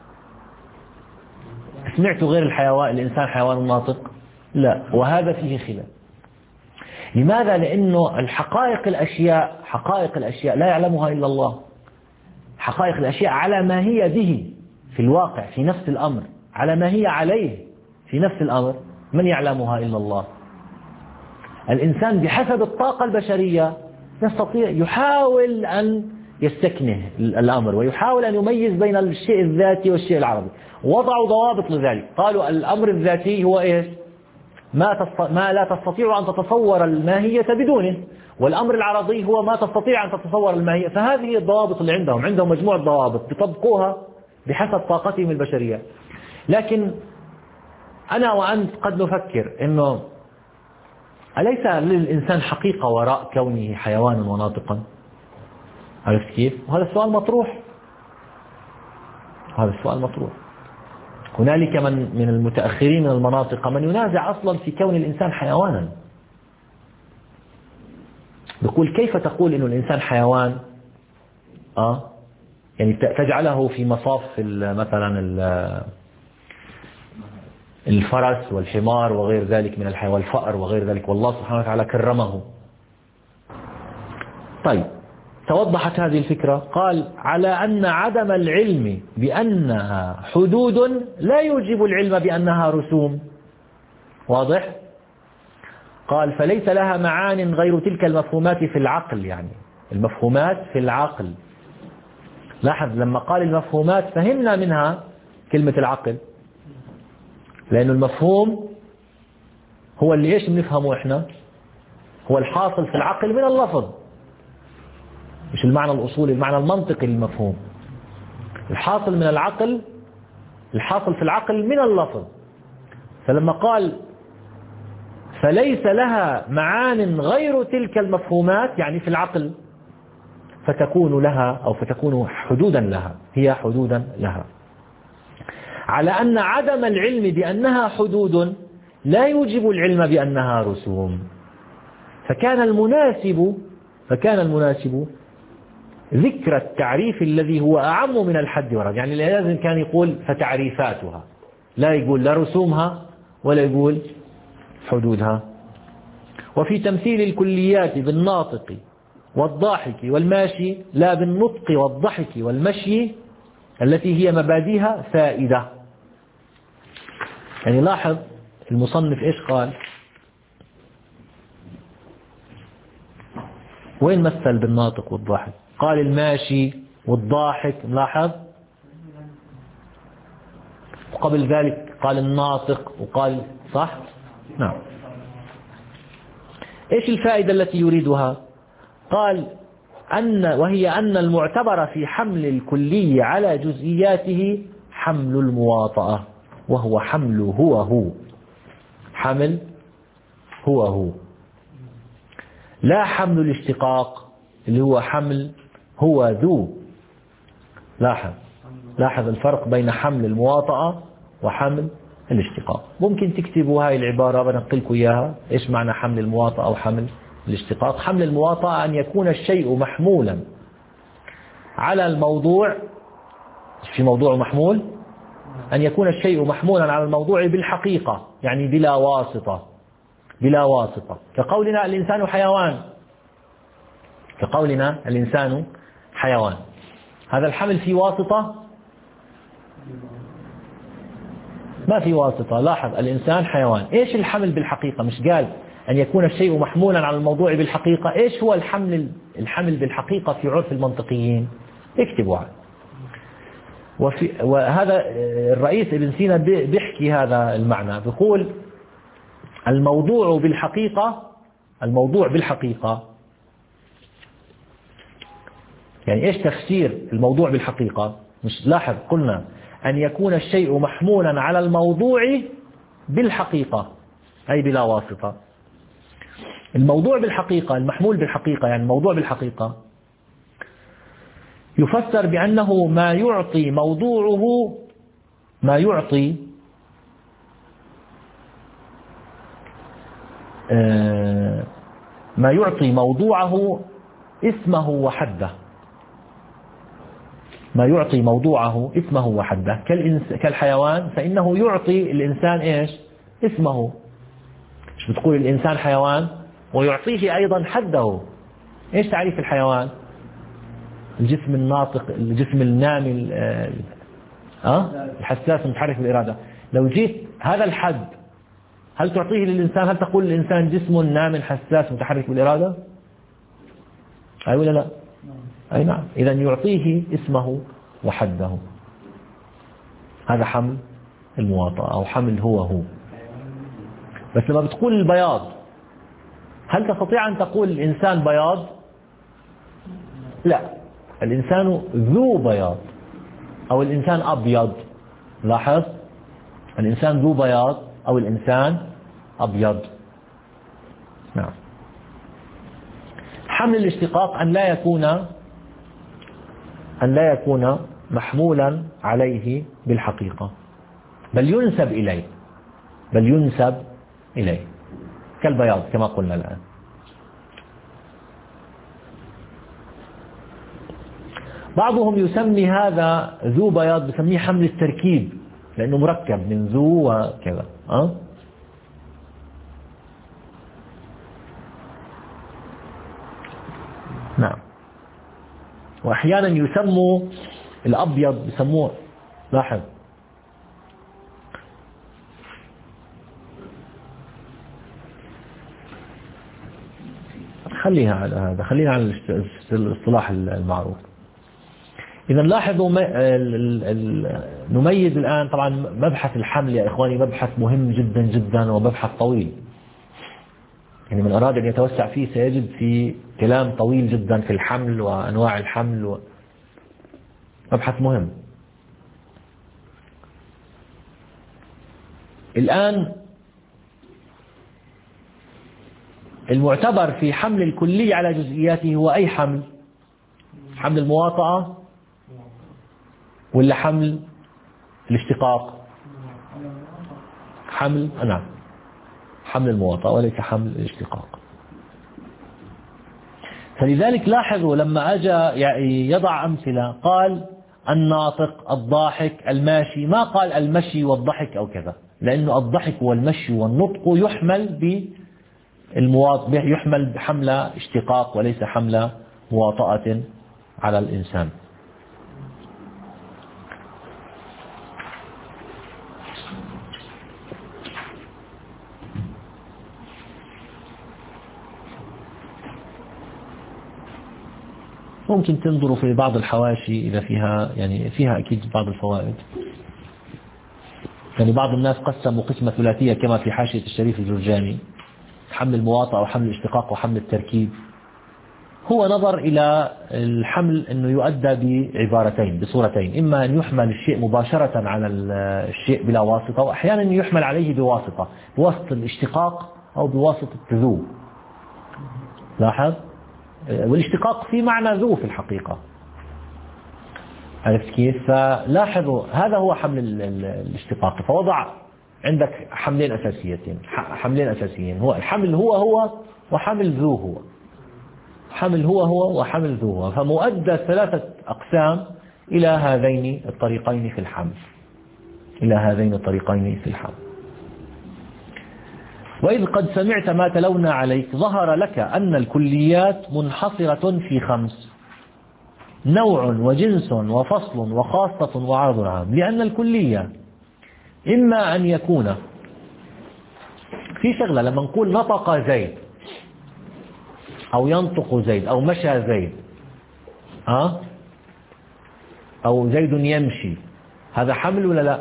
سمعتوا غير الحيوان الإنسان حيوان ناطق؟ لا، وهذا فيه خلاف. لماذا؟ لأنه الحقائق الأشياء حقائق الأشياء لا يعلمها إلا الله. حقائق الأشياء على ما هي به في الواقع في نفس الأمر، على ما هي عليه في نفس الأمر، من يعلمها إلا الله. الإنسان بحسب الطاقة البشرية يستطيع يحاول أن يستكنه الأمر ويحاول أن يميز بين الشيء الذاتي والشيء العرضي. وضعوا ضوابط لذلك، قالوا الأمر الذاتي هو إيش؟ ما, تست... ما لا تستطيع أن تتصور الماهية بدونه، والأمر العرضي هو ما تستطيع أن تتصور الماهية. فهذه الضوابط اللي عندهم عندهم مجموعة ضوابط بيطبقوها بحسب طاقتهم البشرية. لكن أنا وأنت قد نفكر إنه أليس للإنسان حقيقة وراء كونه حيوانا وناطقا؟ عرفت كيف؟ وهذا السؤال مطروح، هذا السؤال مطروح. هنالك من من المتأخرين من المناطق من ينازع أصلا في كون الإنسان حيوانا. يقول كيف تقول إنه الإنسان حيوان؟ آه يعني تجعله في مصاف مثلا الفرس والحمار وغير ذلك من الحيوان والفأر وغير ذلك، والله سبحانه وتعالى كرمه. طيب توضحت هذه الفكرة. قال على أن عدم العلم بأنها حدود لا يوجب العلم بأنها رسوم. واضح؟ قال فليس لها معان غير تلك المفهومات في العقل. يعني المفهومات في العقل، لاحظ لما قال المفهومات فهمنا منها كلمة العقل، لأن المفهوم هو اللي إيش بنفهمه إحنا؟ هو الحاصل في العقل من اللفظ، مش المعنى الأصولي، المعنى المنطقي للمفهوم. الحاصل من العقل، الحاصل في العقل من اللفظ. فلما قال فليس لها معان غير تلك المفهومات يعني في العقل، فتكون لها أو فتكون حدودا لها، هي حدودا لها. على أن عدم العلم بأنها حدود لا يوجب العلم بأنها رسوم. فكان المناسب فكان المناسب ذكر التعريف الذي هو أعم من الحد والرد. يعني لازم كان يقول فتعريفاتها، لا يقول لا رسومها ولا يقول حدودها. وفي تمثيل الكليات بالناطق والضاحك والماشي لا بالنطق والضحك والمشي التي هي مبادئها فائدة. يعني لاحظ المصنف إيش قال؟ وين مثل بالناطق والضاحك؟ قال الماشي والضاحك، ملاحظ؟ وقبل ذلك قال الناطق وقال صح؟ نعم. إيش الفائدة التي يريدها؟ قال أن وهي أن المعتبر في حمل الكلي على جزئياته حمل المواطأة، وهو حمل هو هو، حمل هو هو، لا حمل الاشتقاق اللي هو حمل هو ذو. لاحظ لاحظ الفرق بين حمل المواطأة وحمل الاشتقاق. ممكن تكتبوا هاي العبارة بنقلكم إياها. إيش معنى حمل المواطأة أو حمل الاشتقاق؟ حمل المواطأة أن يكون الشيء محمولا على الموضوع، في موضوع محمول، أن يكون الشيء محمولا على الموضوع بالحقيقة، يعني بلا واسطة، بلا واسطة. كقولنا الإنسان حيوان، كقولنا الإنسان حيوان، هذا الحمل في واسطة؟ ما في واسطة. لاحظ الإنسان حيوان. إيش الحمل بالحقيقة؟ مش قال أن يكون الشيء محمولا على الموضوع بالحقيقة؟ إيش هو الحمل الحمل بالحقيقة في عرف المنطقيين؟ اكتبوا عنه. وفي وهذا الرئيس ابن سينا بيحكي هذا المعنى، بيقول الموضوع بالحقيقة، الموضوع بالحقيقة يعني إيش تفسير الموضوع بالحقيقة؟ مش لاحظ قلنا أن يكون الشيء محمولا على الموضوع بالحقيقة أي بلا واسطة. الموضوع بالحقيقة، المحمول بالحقيقة، يعني الموضوع بالحقيقة يفسر بأنه ما يعطي موضوعه، ما يعطي ما يعطي موضوعه اسمه وحده، ما يعطي موضوعه اسمه وحده. كالحيوان فإنه يعطي الإنسان إيش؟ اسمه. مش بتقول الإنسان حيوان ويعطيه أيضا حده. إيش تعريف الحيوان؟ الجسم الناطق، الجسم النامي، أه؟ الحساس المتحرك بالإرادة. لو جيت هذا الحد هل تعطيه للإنسان؟ هل تقول الإنسان جسم نام حساس متحرك بالإرادة؟ أي ولا لا؟ أي نعم. إذا يعطيه اسمه وحده. هذا حمل المواطأة أو حمل هو هو. بس لما بتقول البياض، هل تستطيع أن تقول الإنسان بياض؟ لا، الإنسان ذو بياض أو الإنسان أبيض. لاحظ، الإنسان ذو بياض أو الإنسان أبيض. نعم. حمل الاشتقاق أن لا يكون أن لا يكون محمولا عليه بالحقيقة، بل ينسب إليه، بل ينسب إليه كالبياض كما قلنا الآن. بعضهم يسمي هذا ذو بياض، يسميه حمل التركيب لأنه مركب من ذو وكذا. أه؟ نعم. وأحيانا يسموا الأبيض يسموه، لاحظ، خليها على هذا، خلينا على الاصطلاح المعروف. إذا لاحظوا نميز الآن. طبعا مبحث الحمل يا إخواني مبحث مهم جدا جدا ومبحث طويل، يعني من أراد أن يتوسع فيه سيجد في كلام طويل جدا في الحمل وأنواع الحمل و... مبحث مهم. الآن المعتبر في حمل الكلي على جزئياته هو أي حمل؟ حمل المواطأة ولا حمل الاشتقاق؟ حمل نعم حمل المواطأة وليس حمل الاشتقاق. فلذلك لاحظوا لما أجى يضع أمثلة قال الناطق، الضاحك، الماشي، ما قال المشي والضحك أو كذا، لأنه الضحك والمشي والنطق يحمل بالمواط... يحمل بحملة اشتقاق وليس حملة مواطأة على الإنسان. ممكن تنظروا في بعض الحواشي إذا فيها يعني فيها أكيد بعض الفوائد. يعني بعض الناس قسموا قسمة ثلاثية كما في حاشية الشريف الجرجاني، حمل المواطأة وحمل الاشتقاق وحمل التركيب. هو نظر إلى الحمل أنه يؤدى بعبارتين بصورتين، إما أن يحمل الشيء مباشرة على الشيء بلا واسطة، وأحيانا يحمل عليه بواسطة، بواسطة الاشتقاق أو بواسطة ذو. لاحظ، والاشتقاق في معنى ذو في الحقيقة. عرفت كيف؟ فلاحظوا هذا هو حمل الاشتقاق. فوضع عندك حملين أساسيتين، حملين أساسيين، هو الحمل هو هو وحمل ذو هو. حمل هو هو وحمل ذو هو، فمؤدى ثلاثة أقسام إلى هذين الطريقين في الحمل، إلى هذين الطريقين في الحمل. وإذ قد سمعت ما تلونا عليك ظهر لك أن الكليات منحصرة في خمس: نوع وجنس وفصل وخاصة وعرض عام. لأن الكلية إما أن يكون في شغلة، لما نقول نطق زيد أو ينطق زيد أو مشى زيد أه؟ أو زيد يمشي، هذا حمل ولا لا؟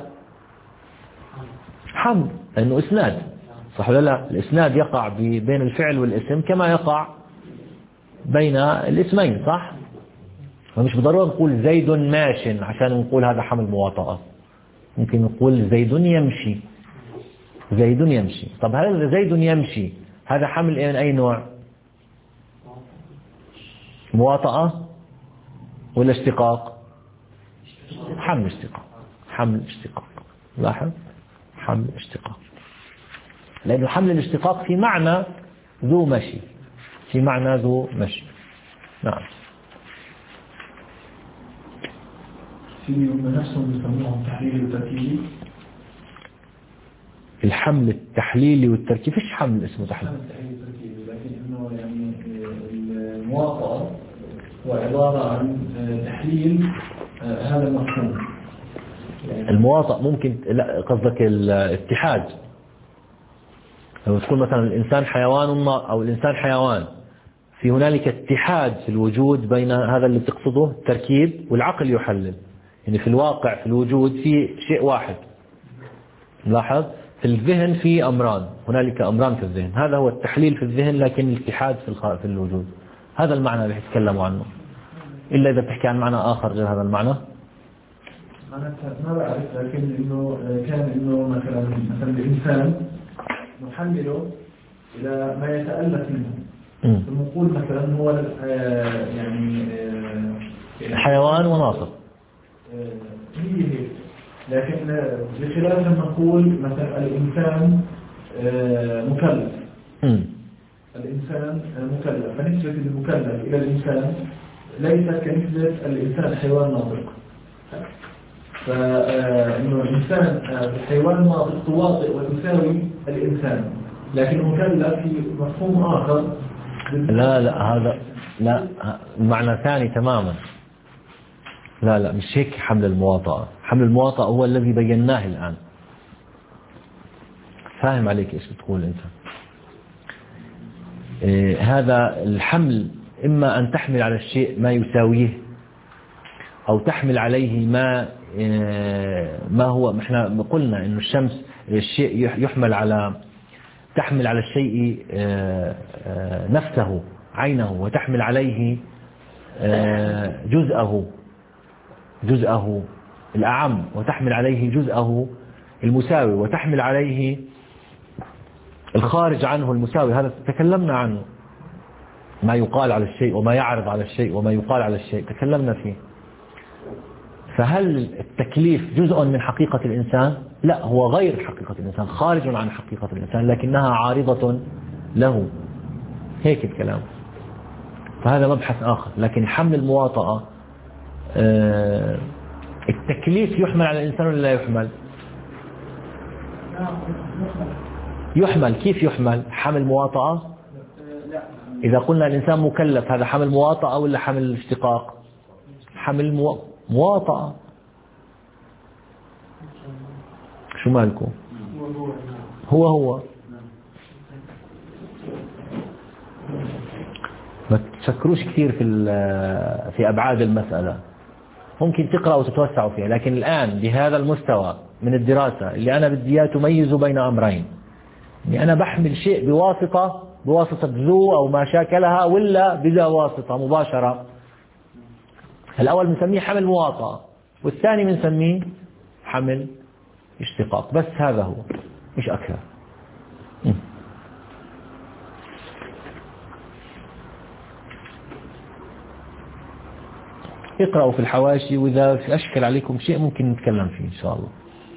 حمل، لأنه إسناد، صح ولا لا؟ الإسناد يقع بين الفعل والاسم كما يقع بين الاسمين، صح؟ فمش بضرورة نقول زيد ماش عشان نقول هذا حمل مواطأة. ممكن نقول زيد يمشي، زيد يمشي. طب هل زيد يمشي هذا حمل من أي نوع؟ مواطأة ولا اشتقاق؟ حمل اشتقاق، حمل اشتقاق. لاحظ، حمل اشتقاق، لأنه حمل الاشتقاق في معنى ذو مشي، في معنى ذو مشي. نعم. في نفسهم يسموهم تحليلي وتركيبي. الحمل التحليلي والتركيبي، فيش حمل اسمه تحليل. التحليلي والتركيبي، لكن انه يعني المواطأة هو عبارة عن تحليل هذا المفهوم. يعني المواطأ ممكن، لا قصدك الاتحاد. لو تقول مثلا الإنسان حيوان أو الإنسان حيوان، في هنالك اتحاد في الوجود بين هذا اللي بتقصده التركيب والعقل يحلل. يعني في الواقع في الوجود في شيء واحد. لاحظ، في الذهن في أمران، هنالك أمران في الذهن، هذا هو التحليل في الذهن، لكن الاتحاد في في الوجود. هذا المعنى اللي يتكلموا عنه، إلا إذا بتحكي عن معنى آخر غير هذا المعنى. أنا ما بعرف، لكن إنه كان إنه مثلا مثلا الإنسان نحلله إلى ما يتألف منه. نقول مثلا هو يعني حيوان وناطق. هي هي، لكن بخلاف لما نقول مثلا الإنسان مكلف. الإنسان مكلف، فنسبة المكلف إلى الإنسان ليست كنسبة الإنسان حيوان ناطق. فإنه الإنسان الحيوان ناطق تواطئ وتساوي الإنسان، لكن المكلف في مفهوم آخر. لا لا هذا لا، معنى ثاني تماما. لا لا مش هيك. حمل المواطأة، حمل المواطأة هو الذي بيناه الآن. فاهم عليك إيش بتقول أنت؟ إيه هذا الحمل، إما أن تحمل على الشيء ما يساويه، أو تحمل عليه ما إيه ما هو. إحنا قلنا إنه الشمس الشيء يحمل على، تحمل على الشيء إيه إيه نفسه عينه، وتحمل عليه إيه جزءه جزءه الأعم، وتحمل عليه جزءه المساوي، وتحمل عليه الخارج عنه المساوي. هذا تكلمنا عنه، ما يقال على الشيء وما يعرض على الشيء وما يقال على الشيء تكلمنا فيه. فهل التكليف جزء من حقيقة الإنسان؟ لا، هو غير حقيقة الإنسان، خارج عن حقيقة الإنسان، لكنها عارضة له. هيك الكلام. فهذا مبحث آخر. لكن حمل المواطأة آه التكليف يحمل على الإنسان ولا لا يحمل؟ يحمل. كيف يحمل؟ حمل مواطأة؟ إذا قلنا الإنسان مكلف هذا حمل مواطأة ولا حمل اشتقاق؟ حمل مو... مواطأة. شو مالكم؟ هو هو ما تفكروش كثير في في أبعاد المسألة، ممكن تقرأوا وتتوسعوا فيها، لكن الآن بهذا المستوى من الدراسة اللي أنا بدي إياه تميز بين أمرين، يعني أنا بحمل شيء بواسطة بواسطة ذو أو ما شاكلها ولا بلا واسطة مباشرة. الأول بنسميه حمل مواطأة والثاني بنسميه حمل اشتقاق، بس هذا هو مش أكثر. اقرأوا في الحواشي وإذا في أشكل عليكم شيء ممكن نتكلم فيه إن شاء الله.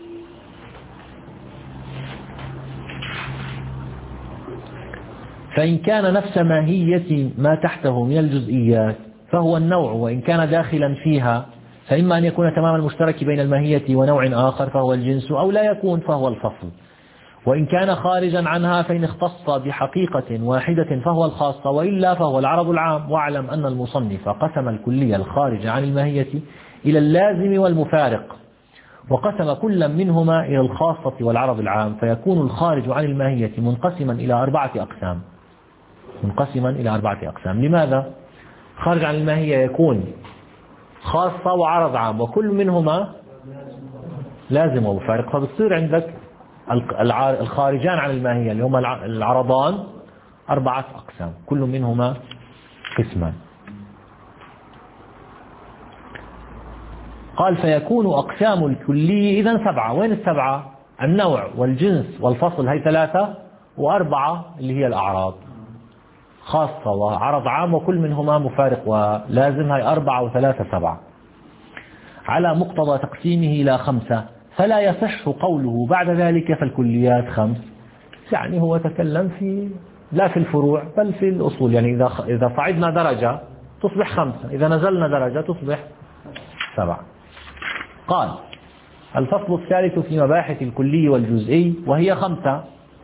فإن كان نفس ماهية ما تحته من الجزئيات فهو النوع، وإن كان داخلا فيها فإما أن يكون تمام المشترك بين الماهية ونوع آخر فهو الجنس، أو لا يكون فهو الفصل. وإن كان خارجا عنها فإن اختص بحقيقة واحدة فهو الخاصة، وإلا فهو العرض العام. واعلم أن المصنف قسم الكلية الخارج عن الماهية إلى اللازم والمفارق، وقسم كل منهما إلى الخاصة والعرض العام، فيكون الخارج عن الماهية منقسما إلى أربعة أقسام. منقسما إلى أربعة أقسام. لماذا؟ خارج عن الماهية يكون خاصة وعرض عام، وكل منهما لازم ومفارق، فبتصير عندك الخارجان عن الماهية اللي هما العرضان أربعة أقسام، كل منهما قسمان. قال فيكون أقسام الكلي إذن سبعة. وين السبعة؟ النوع والجنس والفصل هي ثلاثة، وأربعة اللي هي الأعراض، خاصة وعرض عام وكل منهما مفارق ولازم، هي أربعة وثلاثة سبعة. على مقتضى تقسيمه إلى خمسة، فلا يصح قوله بعد ذلك فالكليات خمس. يعني هو تكلم في لا في الفروع بل في الأصول، يعني إذا إذا صعدنا درجة تصبح خمسة، إذا نزلنا درجة تصبح سبعة. قال الفصل الثالث في مباحث الكلي والجزئي وهي خمسة.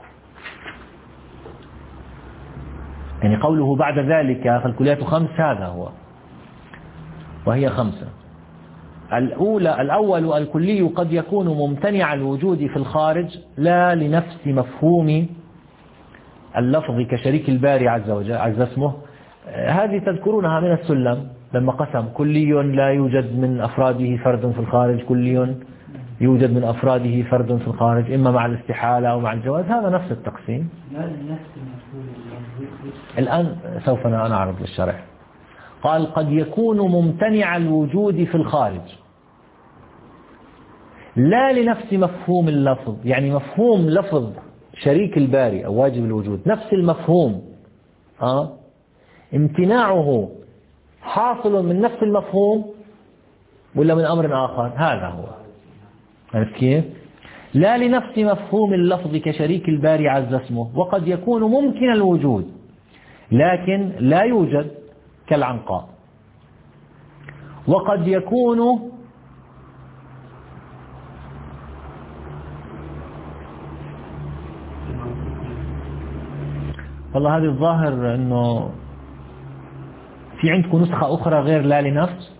يعني قوله بعد ذلك فالكليات خمس هذا هو، وهي خمسة. الأولى الأول الكلي قد يكون ممتنع الوجود في الخارج لا لنفس مفهوم اللفظ كشريك الباري عز وجل عز اسمه. هذه تذكرونها من السلم لما قسم كلي لا يوجد من أفراده فرد في الخارج، كلي يوجد من أفراده فرد في الخارج إما مع الاستحالة أو مع الجواز. هذا نفس التقسيم. الآن سوف أنا أعرض للشرح. قال قد يكون ممتنع الوجود في الخارج لا لنفس مفهوم اللفظ، يعني مفهوم لفظ شريك الباري أو واجب الوجود نفس المفهوم، آه امتناعه حاصل من نفس المفهوم ولا من أمر آخر؟ هذا هو. عرفت كيف؟ لا لنفس مفهوم اللفظ كشريك الباري عز اسمه. وقد يكون ممكن الوجود لكن لا يوجد كالعنقاء. وقد يكون والله هذه الظاهر أنه في عندكم نسخة أخرى غير لا لنفس.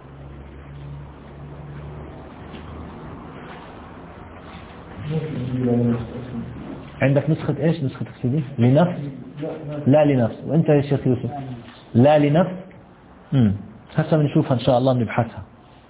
عندك نسخة إيش؟ نسخة تفسيرية لنفس لا لنفس. وأنت يا شيخ يوسف لا لنفس. امم هسه بنشوفها إن شاء الله بنبحثها.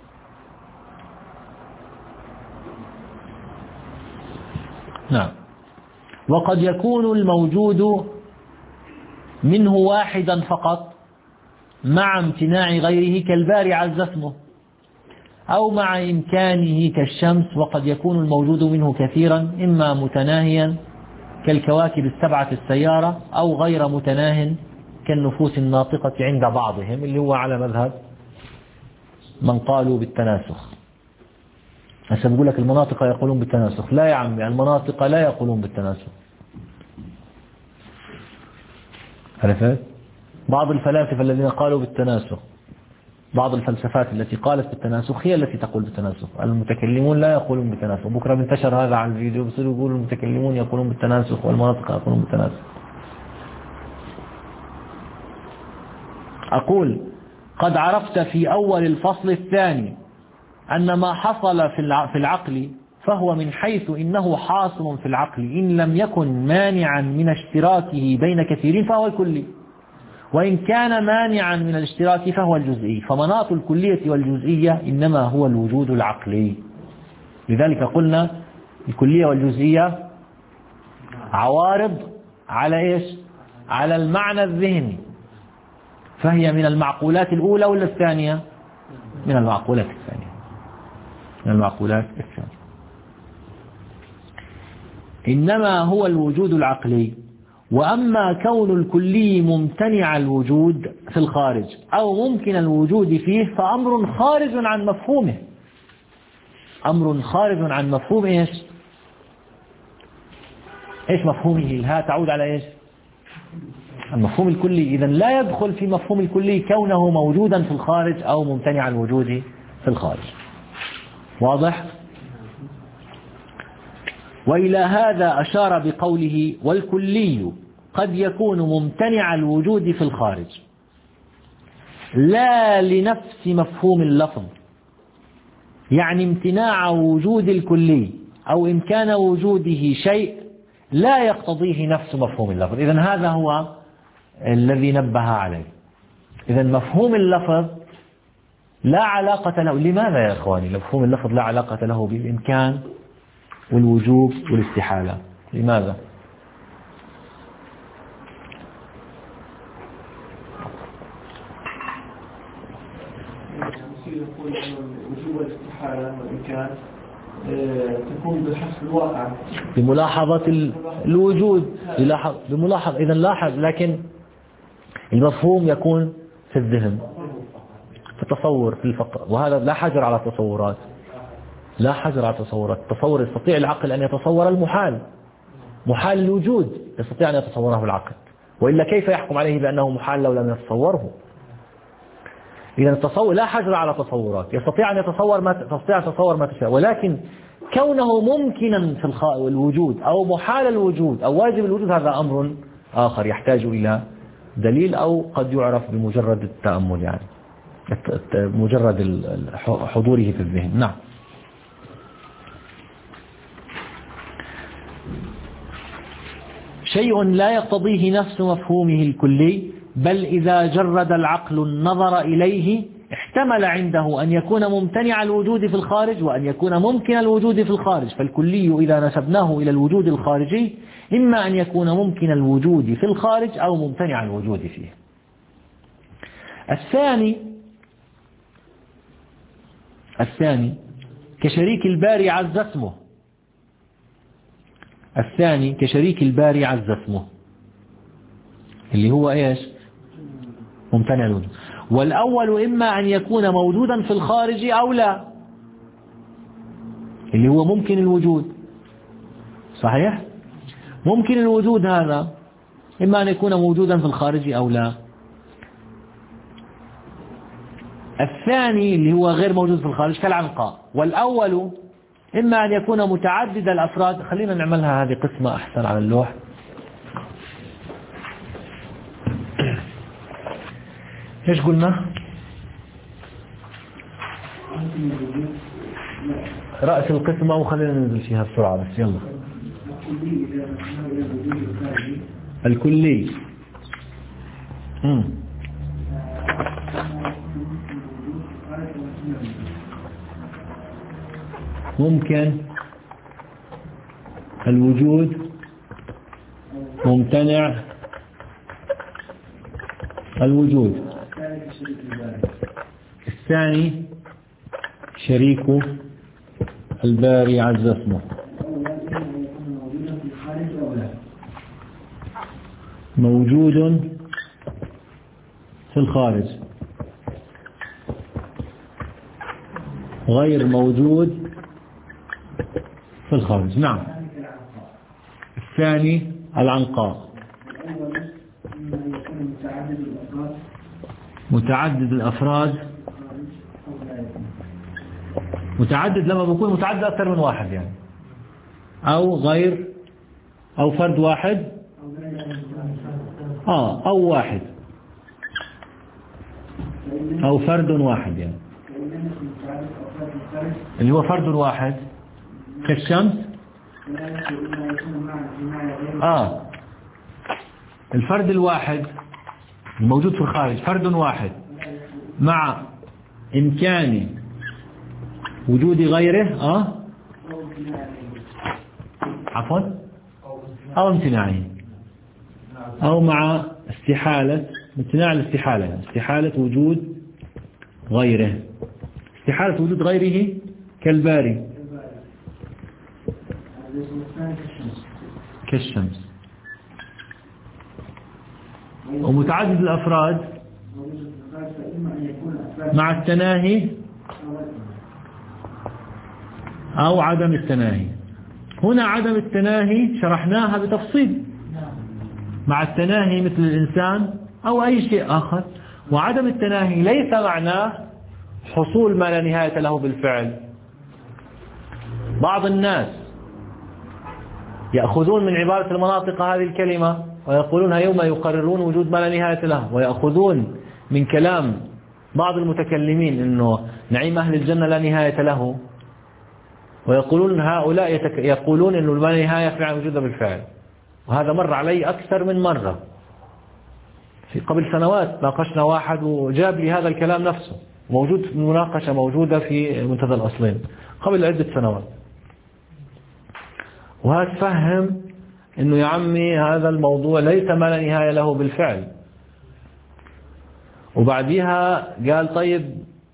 نعم. وقد يكون الموجود منه واحدا فقط مع امتناع غيره كالباري عز اسمه، أو مع إمكانه كالشمس. وقد يكون الموجود منه كثيرا إما متناهيا كالكواكب السبعة السيارة أو غير متناه كالنفوس الناطقة عند بعضهم، اللي هو على مذهب من قالوا بالتناسخ. هسه بقول لك المناطق يقولون بالتناسخ. لا يا عمي، المناطق لا يقولون بالتناسخ. عرفت؟ بعض الفلاسفة الذين قالوا بالتناسخ، بعض الفلسفات التي قالت بالتناسخ هي التي تقول بالتناسخ. المتكلمون لا يقولون بالتناسخ. بكرة انتشر هذا على الفيديو بصيروا يقولوا المتكلمون يقولون بالتناسخ والمناطق يقولون بالتناسخ. أقول قد عرفت في أول الفصل الثاني أن ما حصل في العقل فهو من حيث إنه حاصل في العقل إن لم يكن مانعا من اشتراكه بين كثيرين فهو الكلي، وإن كان مانعا من الاشتراك فهو الجزئي. فمناط الكلية والجزئية إنما هو الوجود العقلي. لذلك قلنا الكلية والجزئية عوارض على إيش؟ على المعنى الذهني، فهي من المعقولات الأولى ولا الثانية؟ من المعقولات الثانية، من المعقولات الثانية. إنما هو الوجود العقلي. وأما كون الكلي ممتنع الوجود في الخارج أو ممكن الوجود فيه فأمر خارج عن مفهومه. أمر خارج عن مفهوم إيش؟ إيش مفهومه؟ الهاء تعود على إيش؟ المفهوم الكلي. إذن لا يدخل في مفهوم الكلي كونه موجودا في الخارج أو ممتنع الوجود في الخارج. واضح؟ وإلى هذا أشار بقوله والكلي قد يكون ممتنع الوجود في الخارج لا لنفس مفهوم اللفظ، يعني امتناع وجود الكلي أو إمكان وجوده شيء لا يقتضيه نفس مفهوم اللفظ. إذن هذا هو الذي نبه عليه. إذن مفهوم اللفظ لا علاقة له. لماذا يا إخواني مفهوم اللفظ لا علاقة له بالإمكان والوجوب والاستحالة؟ لماذا؟ يقول الوجوب والاستحالة والإمكان تكون بحسب الواقع بملاحظة الوجود، بملاحظة. إذا لاحظ، لكن المفهوم يكون في الذهن، في التصور، في الفقر. وهذا لا حجر على التصورات، لا حجر على التصورات. التصور يستطيع العقل أن يتصور المحال، محال الوجود يستطيع أن يتصوره العقل، وإلا كيف يحكم عليه بأنه محال لو لم يتصوره؟ إذا التصور لا حجر على التصورات، يستطيع أن يتصور ما تستطيع تصور ما تشاء، ولكن كونه ممكنا في الوجود أو محال الوجود أو واجب الوجود هذا أمر آخر يحتاج إلى دليل، أو قد يعرف بمجرد التأمل، يعني مجرد حضوره في الذهن. نعم. شيء لا يقتضيه نفس مفهومه الكلي، بل إذا جرد العقل النظر إليه احتمل عنده أن يكون ممتنع الوجود في الخارج وأن يكون ممكن الوجود في الخارج. فالكلي إذا نسبناه إلى الوجود الخارجي إما أن يكون ممكن الوجود في الخارج أو ممتنع الوجود فيه. الثاني الثاني كشريك الباري عز اسمه. الثاني كشريك الباري عز اسمه اللي هو إيش؟ ممتنع الوجود. والأول إما أن يكون موجودا في الخارج أو لا، اللي هو ممكن الوجود. صحيح؟ ممكن الوجود هذا إما أن يكون موجودا في الخارج أو لا. الثاني اللي هو غير موجود في الخارج كالعنقاء. والأول إما أن يكون متعدد الأفراد. خلينا نعملها هذه قسمة أحسن على اللوح. إيش قلنا؟ رأس القسمة وخلينا ننزل فيها بسرعة بس يلا. الكلي مم. ممكن الوجود، ممتنع الوجود. الثاني شريك الباري عز اسمه، موجود في الخارج غير موجود في الخارج. نعم. الثاني العنقاء متعدد الأفراد متعدد الأفراد متعدد لما بيكون متعدد أكثر من واحد يعني، أو غير أو فرد واحد آه أو واحد أو فرد واحد يعني، اللي هو فرد واحد كالشمس. آه الفرد الواحد الموجود في الخارج فرد واحد مع إمكان وجود غيره آه عفوا أو امتناعه، أو مع استحالة امتناع الاستحالة يعني استحالة وجود غيره، استحالة وجود غيره كالباري كالشمس. ومتعدد الأفراد مع التناهي أو عدم التناهي. هنا عدم التناهي شرحناها بتفصيل، مع التناهي مثل الإنسان أو أي شيء آخر. وعدم التناهي ليس معناه حصول ما لا نهاية له بالفعل. بعض الناس يأخذون من عبارة المناطق هذه الكلمة ويقولونها يوم يقررون وجود ما لا نهاية له، ويأخذون من كلام بعض المتكلمين أنه نعيم أهل الجنة لا نهاية له، ويقولون هؤلاء يتك... يقولون أنه ما لا نهاية فعلا وجودها بالفعل. وهذا مر علي أكثر من مرة. في قبل سنوات ناقشنا واحد وجاب لي هذا الكلام نفسه، موجود في مناقشة موجودة في منتدى الأصلين قبل عدة سنوات. وهذا فهم انه يا عمي هذا الموضوع ليس ما لا نهاية له بالفعل. وبعديها قال طيب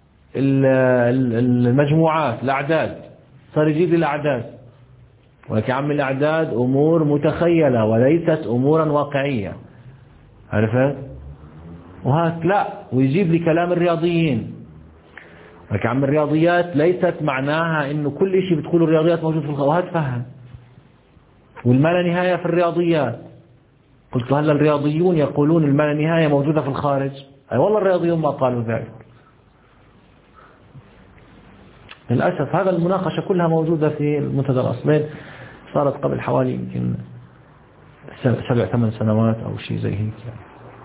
المجموعات الأعداد، صار يجيب لي الأعداد، ولك يا عمي الأعداد أمور متخيلة وليست أمورا واقعية، عرفت؟ وهات لا، ويجيب لي كلام الرياضيين، ولك يا عمي الرياضيات ليست معناها انه كل شيء بتقوله الرياضيات موجود في الخارج. وهات فهم والما لا نهاية في الرياضيات. قلت هل الرياضيون يقولون الما لا نهاية موجودة في الخارج؟ أي والله الرياضيون ما قالوا ذلك. للأسف هذا المناقشة كلها موجودة في منتدى الأصلين، صارت قبل حوالي يمكن سبع ثمان سنوات أو شيء زي هيك يعني.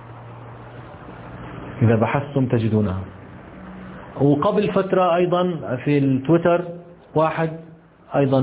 إذا بحثتم تجدونها. وقبل فترة أيضا في التويتر واحد أيضا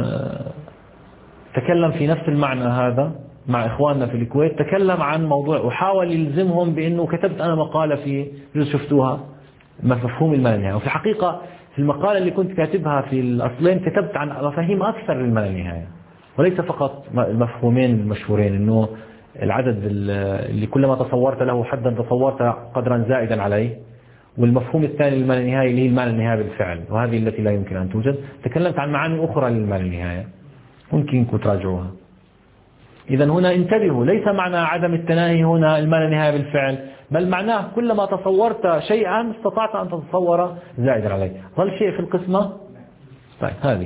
تكلم في نفس المعنى هذا مع إخواننا في الكويت، تكلم عن موضوع وحاول يلزمهم بأنه كتبت أنا مقالة في شفتوها مفهوم المال النهائي. وفي الحقيقة في المقالة اللي كنت كاتبها في الأصلين كتبت عن مفاهيم أكثر للمال النهائي، وليس فقط المفهومين المشهورين أنه العدد اللي كلما تصورت له حدا تصورت قدرا زائدا عليه، والمفهوم الثاني للمال النهائي اللي هي المال النهائي بالفعل، وهذه التي لا يمكن أن توجد. تكلمت عن معاني أخرى للمال النهائي ممكن أنكم تراجعوها. إذا هنا انتبهوا، ليس معنى عدم التناهي هنا المال النهائي بالفعل، بل معناه كلما تصورت شيئا استطعت أن تتصور زائدا عليه. ظل شيء في القسمة؟ طيب هذه.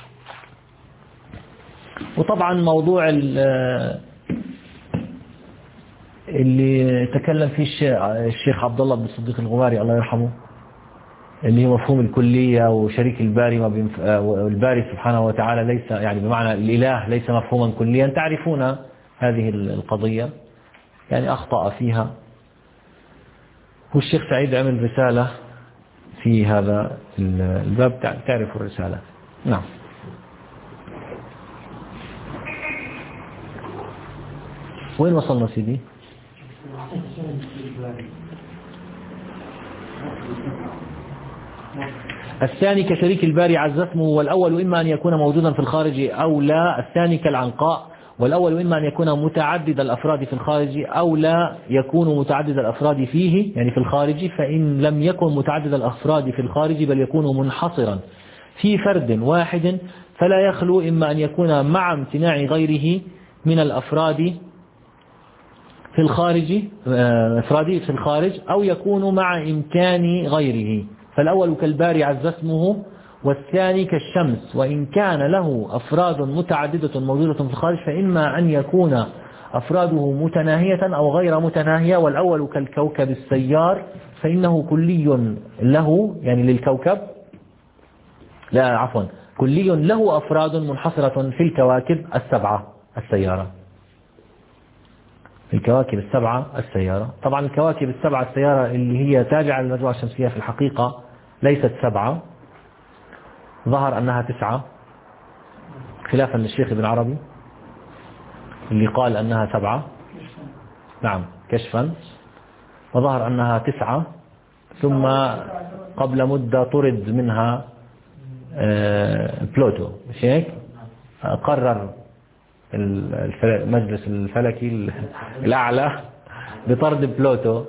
وطبعا موضوع اللي تكلم فيه الشيخ عبد الله بن الصديق الغماري الله يرحمه، اللي هو مفهوم الكلية وشريك الباري والباري سبحانه وتعالى ليس يعني بمعنى الإله ليس مفهوما كليا. تعرفون هذه القضية يعني أخطأ فيها. والشيخ سعيد عمل رسالة في هذا الباب، تعرفوا الرسالة. نعم. وين وصلنا سيدي؟ الثاني كشريك الباري عز اسمه، والأول إما أن يكون موجودا في الخارج أو لا. الثاني كالعنقاء، والأول إما أن يكون متعدد الأفراد في الخارج أو لا يكون متعدد الأفراد فيه يعني في الخارج. فإن لم يكن متعدد الأفراد في الخارج بل يكون منحصرا في فرد واحد فلا يخلو إما أن يكون مع امتناع غيره من الأفراد في الخارج أفراد في الخارج أو يكون مع إمكان غيره. فالأول كالباري عز اسمه، والثاني كالشمس وإن كان له أفراد متعددة موجودة في الخارج فإما أن يكون أفراده متناهية أو غير متناهية، والأول كالكوكب السيار فإنه كلي له، يعني للكوكب، لا عفوا كلي له أفراد منحصرة في الكواكب السبعة السيارة. الكواكب السبعة السيارة، طبعا الكواكب السبعة السيارة اللي هي تابعة للمجموعة الشمسية في الحقيقة ليست سبعة، ظهر أنها تسعة خلافا للشيخ ابن عربي اللي قال أنها سبعة، نعم كشفا، وظهر أنها تسعة، ثم قبل مدة طرد منها بلوتو، مش هيك؟ قرر المجلس الفلكي الأعلى بطرد بلوتو.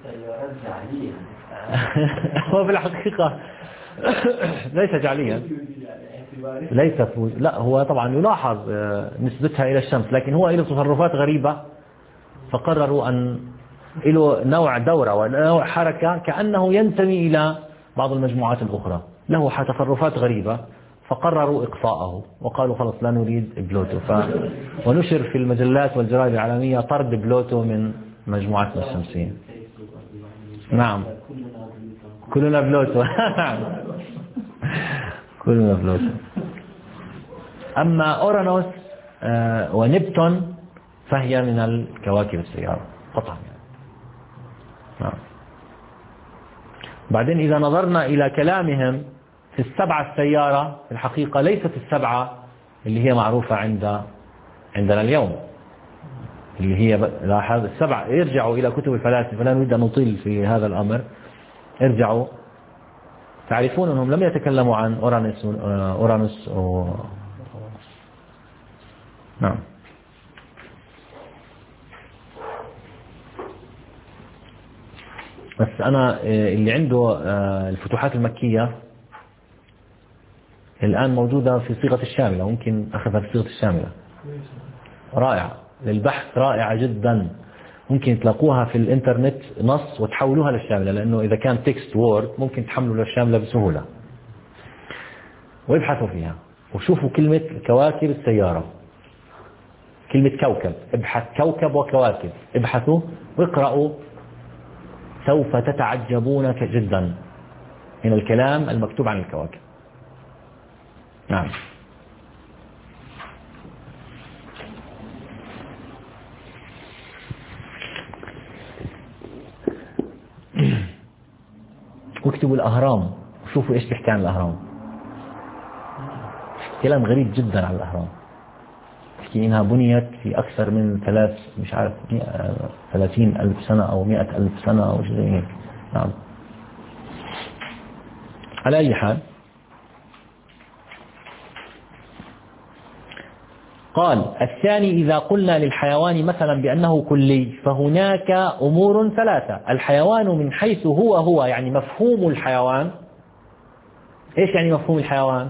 هو في الحقيقة ليس جعليا، ليس لا هو طبعا يلاحظ نسبتها إلى الشمس، لكن هو له تصرفات غريبة، فقرروا أن له نوع دورة ونوع حركة كأنه ينتمي إلى بعض المجموعات الأخرى، له تصرفات غريبة، فقرروا إقصاءه وقالوا خلص لا نريد بلوتو، ف... ونشر في المجلات والجرائد العالمية طرد بلوتو من مجموعتنا الشمسية. نعم كلنا بلوتو. كلنا بلوتو. أما أورانوس ونبتون فهي من الكواكب السيارة قطعا يعني. نعم. بعدين إذا نظرنا إلى كلامهم في السبعة السيارة، في الحقيقة ليست السبعة اللي هي معروفة عند عندنا اليوم، اللي هي لاحظ السبعة. ارجعوا إلى كتب الفلاسفة، لا نريد أن نطيل في هذا الأمر، ارجعوا تعرفون أنهم لم يتكلموا عن أورانوس أورانوس و... نعم. بس أنا اللي عنده الفتوحات المكية الآن موجودة في صيغة الشاملة، ممكن أخذها في صيغة الشاملة، رائعة للبحث، رائعة جدا، ممكن تلاقوها في الإنترنت نص وتحولوها للشاملة، لأنه إذا كان تكست وورد ممكن تحملوا للشاملة بسهولة، وابحثوا فيها وشوفوا كلمة كواكب السيارة، كلمة كوكب، ابحث كوكب وكواكب، ابحثوا واقرأوا، سوف تتعجبون جدا من الكلام المكتوب عن الكواكب. نعم. واكتبوا الأهرام وشوفوا إيش بيحكي عن الأهرام، كلام غريب جدا عن الأهرام، بيحكي إنها بنيت في أكثر من ثلاث مش عارف ثلاثين ألف سنة أو مئة ألف سنة أو شيء هيك. نعم. على أي حال، قال الثاني إذا قلنا للحيوان مثلا بأنه كلي فهناك أمور ثلاثة. الحيوان من حيث هو هو، يعني مفهوم الحيوان. إيش يعني مفهوم الحيوان؟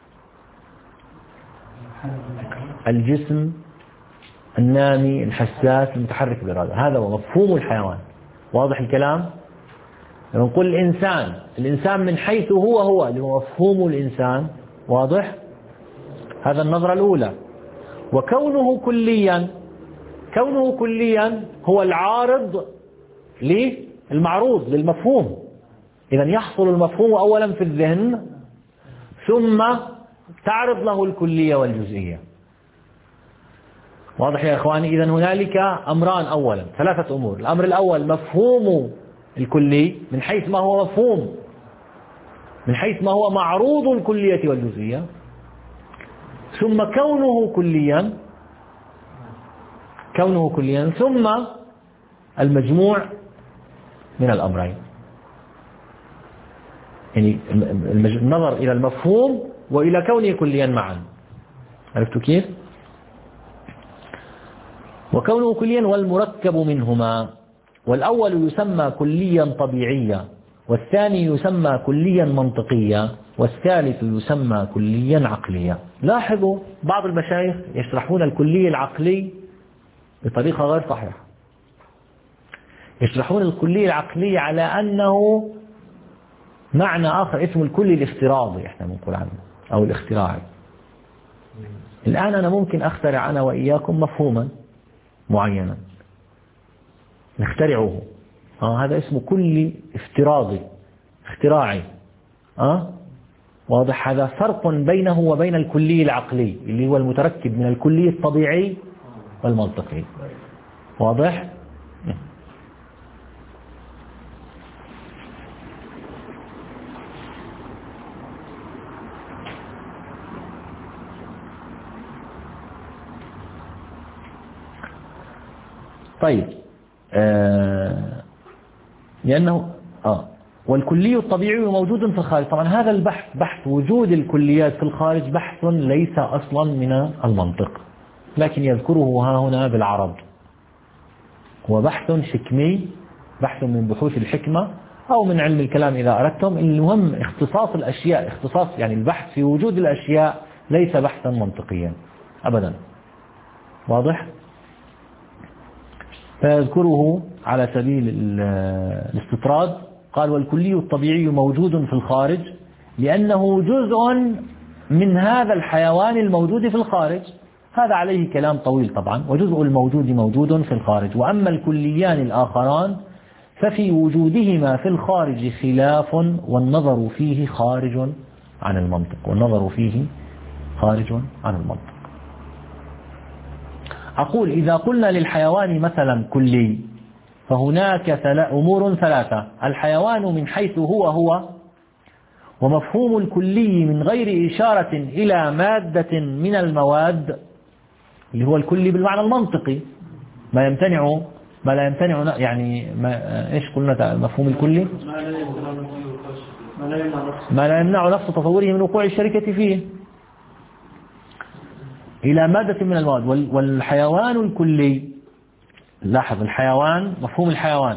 الجسم النامي الحساس المتحرك بالإرادة، هذا هو مفهوم الحيوان. واضح الكلام؟ لما نقول الإنسان، الإنسان من حيث هو هو اللي هو مفهوم الإنسان، واضح؟ هذا النظرة الأولى. وكونه كليا، كونه كليا هو العارض للمعروض للمفهوم، إذا يحصل المفهوم أولا في الذهن ثم تعرض له الكلية والجزئية. واضح يا إخواني؟ إذا هنالك أمران، أولا ثلاثة أمور. الأمر الأول مفهوم الكلي من حيث ما هو مفهوم، من حيث ما هو معروض الكلية والجزئية، ثم كونه كليا، كونه كليا ثم المجموع من الأمرين، يعني النظر إلى المفهوم وإلى كونه كليا معا. عرفتوا كيف؟ وكونه كليا والمركب منهما، والأول يسمى كليا طبيعيا، والثاني يسمى كليا منطقيا، والثالث يسمى كليا عقليا. لاحظوا بعض المشايخ يشرحون الكلي العقلي بطريقة غير صحيحة، يشرحون الكلي العقلي على أنه معنى آخر اسمه الكلي الافتراضي، احنا بنقول عنه، أو الاختراعي. الآن أنا ممكن أخترع أنا وإياكم مفهوما معينا نخترعه. آه هذا اسمه كلي افتراضي اختراعي. آه واضح؟ هذا فرق بينه وبين الكلي العقلي اللي هو المتركب من الكلي الطبيعي والمنطقي. واضح؟ طيب آه لأنه آه والكلي الطبيعي موجود في الخارج. طبعا هذا البحث بحث وجود الكليات في الخارج بحث ليس أصلا من المنطق، لكن يذكره ها هنا بالعرض. هو بحث حكمي، بحث من بحوث الحكمة أو من علم الكلام إذا أردتم. المهم اختصاص الأشياء، اختصاص يعني البحث في وجود الأشياء ليس بحثا منطقيا أبدا. واضح؟ فيذكره على سبيل الاستطراد. قال والكلي الطبيعي موجود في الخارج لأنه جزء من هذا الحيوان الموجود في الخارج. هذا عليه كلام طويل طبعا. وجزء الموجود موجود في الخارج. وأما الكليان الآخران ففي وجودهما في الخارج خلاف والنظر فيه خارج عن المنطق. والنظر فيه خارج عن المنطق. أقول إذا قلنا للحيوان مثلا كلي فهناك أمور ثلاثة: الحيوان من حيث هو هو، ومفهوم الكلي من غير إشارة إلى مادة من المواد اللي هو الكلي بالمعنى المنطقي، ما يمتنع ما لا يمتنع يعني ما إيش قلنا مفهوم الكلي؟ ما لا يمنع نفس تصوره من وقوع الشركة فيه إلى مادة من المواد. والحيوان الكلي، لاحظ الحيوان مفهوم الحيوان،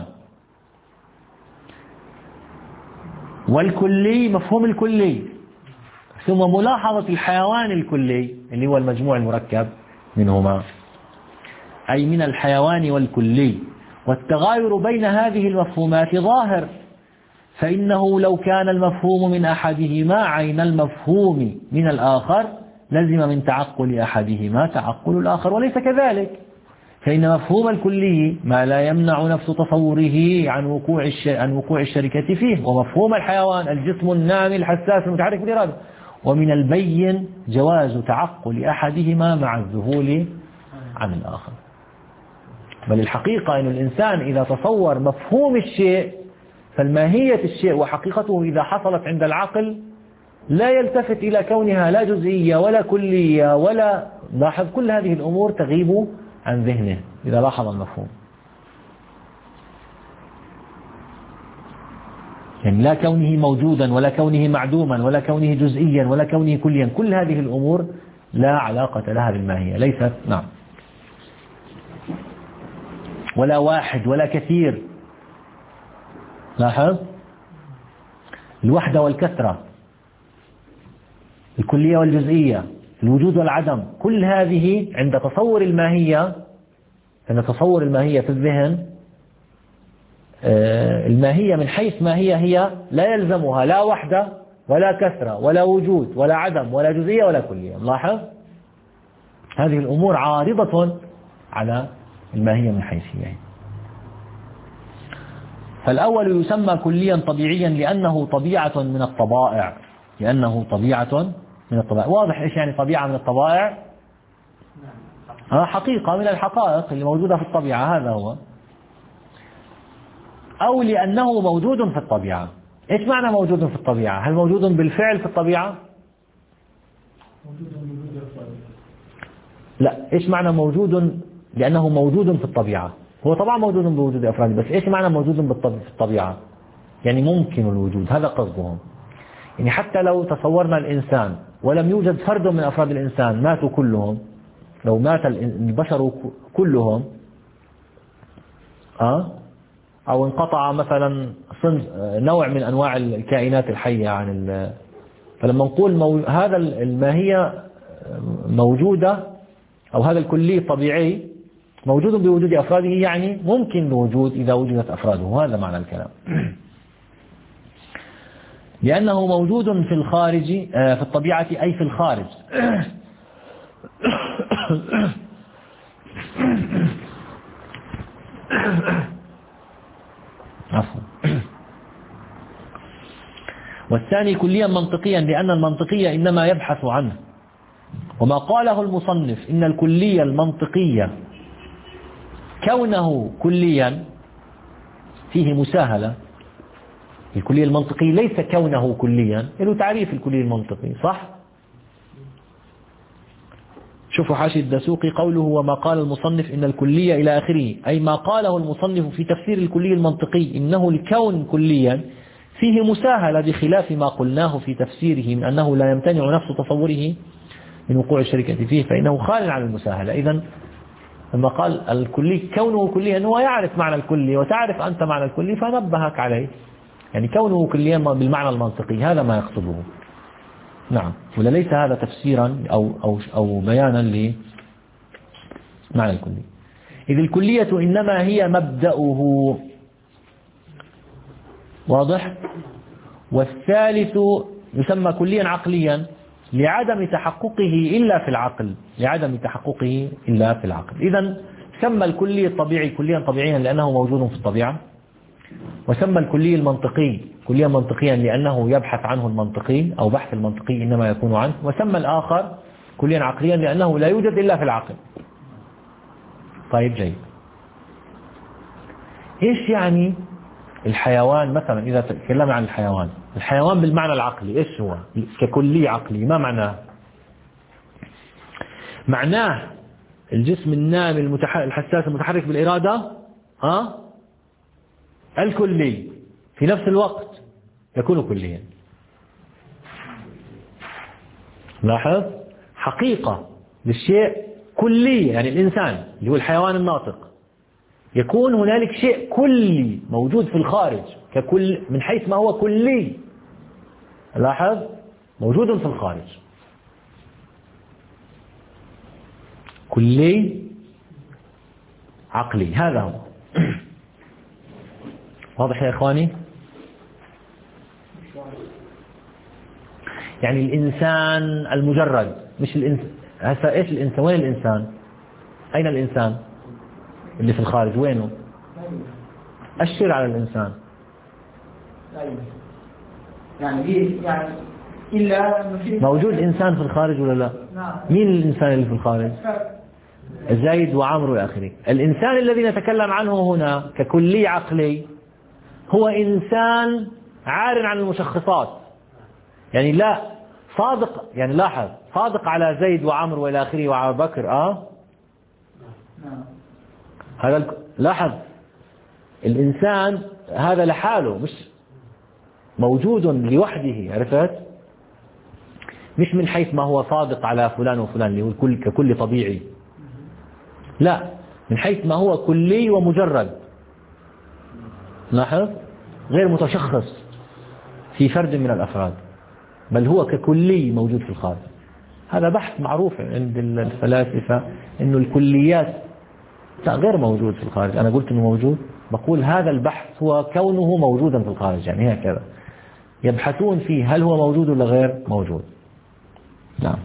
والكلي مفهوم الكلي، ثم ملاحظة الحيوان الكلي اللي هو المجموع المركب منهما، أي من الحيوان والكلي. والتغاير بين هذه المفهومات ظاهر، فإنه لو كان المفهوم من أحدهما عين المفهوم من الآخر لزم من تعقل أحدهما تعقل الآخر، وليس كذلك، فإن مفهوم الكلي ما لا يمنع نفس تصوره عن وقوع عن وقوع الشركة فيه، ومفهوم الحيوان الجسم النامي الحساس المتحرك بالإرادة. ومن البين جواز تعقل أحدهما مع الذهول عن الآخر. بل الحقيقة أن الإنسان إذا تصور مفهوم الشيء فالماهية الشيء وحقيقته إذا حصلت عند العقل لا يلتفت إلى كونها لا جزئية ولا كلية ولا، لاحظ كل هذه الأمور تغيب عن ذهنه إذا لاحظ المفهوم. يعني لا كونه موجودا ولا كونه معدوما ولا كونه جزئيا ولا كونه كليا، كل هذه الأمور لا علاقة لها بالماهية، ليست نعم ولا واحد ولا كثير. لاحظ الوحدة والكثرة، الكلية والجزئية، الوجود والعدم، كل هذه عند تصور الماهية، عند تصور الماهية في الذهن، الماهية من حيث ما هي هي لا يلزمها لا وحدة ولا كثرة ولا وجود ولا عدم ولا جزئية ولا كلية. لاحظ هذه الأمور عارضة على الماهية من حيث هي. فالأول يسمى كليا طبيعيا لأنه طبيعة من الطبائع، لأنه طبيعة من الطبائع. واضح إيش يعني طبيعة من الطبائع؟ آه حقيقة من الحقائق اللي موجودة في الطبيعة، هذا هو. أو لأنه موجود في الطبيعة. إيش معنى موجود في الطبيعة؟ هل موجود بالفعل في الطبيعة؟ لا، إيش معنى موجود؟ لأنه موجود في الطبيعة. هو طبعا موجود بوجود أفراده، بس إيش معنى موجود في الطبيعة؟ يعني ممكن الوجود، هذا قصدهم. يعني حتى لو تصورنا الإنسان ولم يوجد فرد من أفراد الإنسان، ماتوا كلهم، لو مات البشر كلهم أه؟ أو انقطع مثلا صنف نوع من أنواع الكائنات الحية عن ال... فلما نقول مو... هذا الماهية موجودة أو هذا الكلي الطبيعي موجود بوجود أفراده، يعني ممكن الوجود إذا وجدت أفراده، هذا معنى الكلام. لأنه موجود في الخارج، في الطبيعة أي في الخارج. عفوا. والثاني كليا منطقيا لأن المنطقية إنما يبحث عنه. وما قاله المصنف إن الكلية المنطقية كونه كليا فيه مساهلة. الكلية المنطقي ليس كونه كليا، له تعريف الكلية المنطقي، صح؟ شوفوا حاشية الدسوقي قوله وما قال المصنف إن الكلية إلى آخره، أي ما قاله المصنف في تفسير الكلي المنطقي إنه الكون كليا فيه مساهلة بخلاف ما قلناه في تفسيره من أنه لا يمتنع نفس تصوره من وقوع الشركة فيه فإنه خال عن المساهلة. إذن لما قال الكلي كونه كليا هو يعرف معنى الكلي وتعرف أنت معنى الكلي فنبهك عليه، يعني كونه كليا بالمعنى المنطقي هذا ما يقصده. نعم، ولا ليس هذا تفسيرا أو, أو, أو بيانا لمعنى الكلي. إذ الكلية إنما هي مبدأه، واضح؟ والثالث يسمى كليا عقليا لعدم تحققه إلا في العقل، لعدم تحققه إلا في العقل. إذن سمى الكلي الطبيعي كليا طبيعيا لأنه موجود في الطبيعة، وسمى الكلي المنطقي كليا منطقيا لأنه يبحث عنه المنطقي أو بحث المنطقي إنما يكون عنه، وسمى الآخر كليا عقليا لأنه لا يوجد إلا في العقل. طيب جيد. إيش يعني الحيوان مثلا؟ إذا تكلمنا عن الحيوان، الحيوان بالمعنى العقلي إيش هو ككلي عقلي؟ ما معناه؟ معناه الجسم النام الحساس المتحرك بالإرادة ها الكلي في نفس الوقت يكون كليا. لاحظ حقيقة للشيء كلي، يعني الإنسان اللي هو الحيوان الناطق يكون هنالك شيء كلي موجود في الخارج ككل من حيث ما هو كلي. لاحظ موجود في الخارج كلي عقلي، هذا هو. واضح يا إخواني؟ يعني الإنسان المجرد مش الإنسان. هسا إيش الإنسان؟ وين الإنسان؟ أين الإنسان اللي في الخارج؟ وينه؟ أشر على الإنسان. يعني يعني إلا موجود إنسان في الخارج ولا لا؟ مين الإنسان اللي في الخارج؟ زيد وعمر وآخره. الإنسان الذي نتكلم عنه هنا ككلي عقلي هو إنسان عار عن المشخصات، يعني لا صادق، يعني لاحظ صادق على زيد وعمر وإلى آخره وعلى بكر. آه هذا ال... لاحظ الإنسان هذا لحاله مش موجود لوحده، عرفت؟ مش من حيث ما هو صادق على فلان وفلان اللي هو الكل ككل طبيعي، لا من حيث ما هو كلي ومجرد. لاحظ غير متشخص في فرد من الأفراد، بل هو ككلي موجود في الخارج. هذا بحث معروف عند الفلاسفة إنه الكليات غير موجود في الخارج. أنا قلت إنه موجود، بقول هذا البحث هو كونه موجودا في الخارج، يعني هكذا يبحثون فيه هل هو موجود ولا غير موجود. نعم.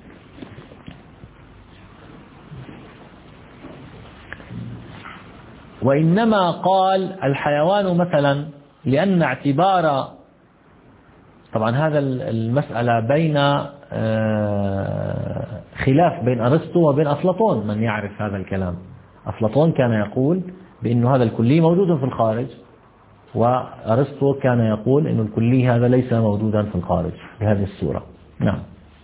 وإنما قال الحيوان مثلا لأن اعتبار، طبعا هذا المسألة بين خلاف بين أرسطو وبين أفلاطون، من يعرف هذا الكلام. أفلاطون كان يقول بأن هذا الكلي موجود في الخارج، وأرسطو كان يقول أن الكلي هذا ليس موجودا في الخارج بهذه الصورة. نعم.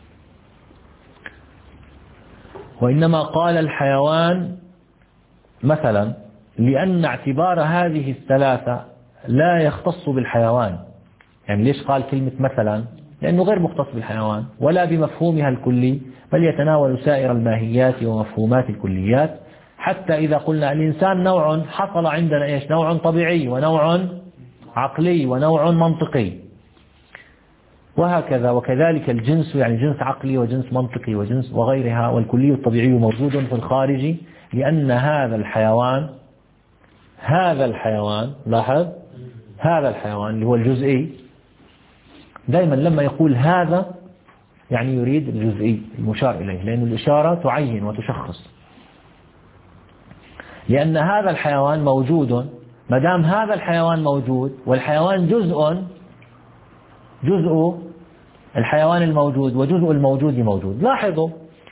وإنما قال الحيوان مثلا لأن اعتبار هذه الثلاثة لا يختص بالحيوان. يعني ليش قال كلمة مثلا؟ لأنه غير مختص بالحيوان ولا بمفهومها الكلي، بل يتناول سائر الماهيات ومفهومات الكليات. حتى إذا قلنا الإنسان نوع، حصل عندنا إيش؟ نوع طبيعي ونوع عقلي ونوع منطقي، وهكذا. وكذلك الجنس، يعني جنس عقلي وجنس منطقي وجنس وغيرها. والكلي الطبيعي موجود في الخارج لأن هذا الحيوان هذا الحيوان لاحظ هذا الحيوان اللي هو الجزئي، دائما لما يقول هذا يعني يريد الجزئي المشار إليه، لأن الإشارة تعين وتشخص. لأن هذا الحيوان موجود، ما دام هذا الحيوان موجود والحيوان جزء جزء الحيوان الموجود وجزء الموجود موجود. لاحظوا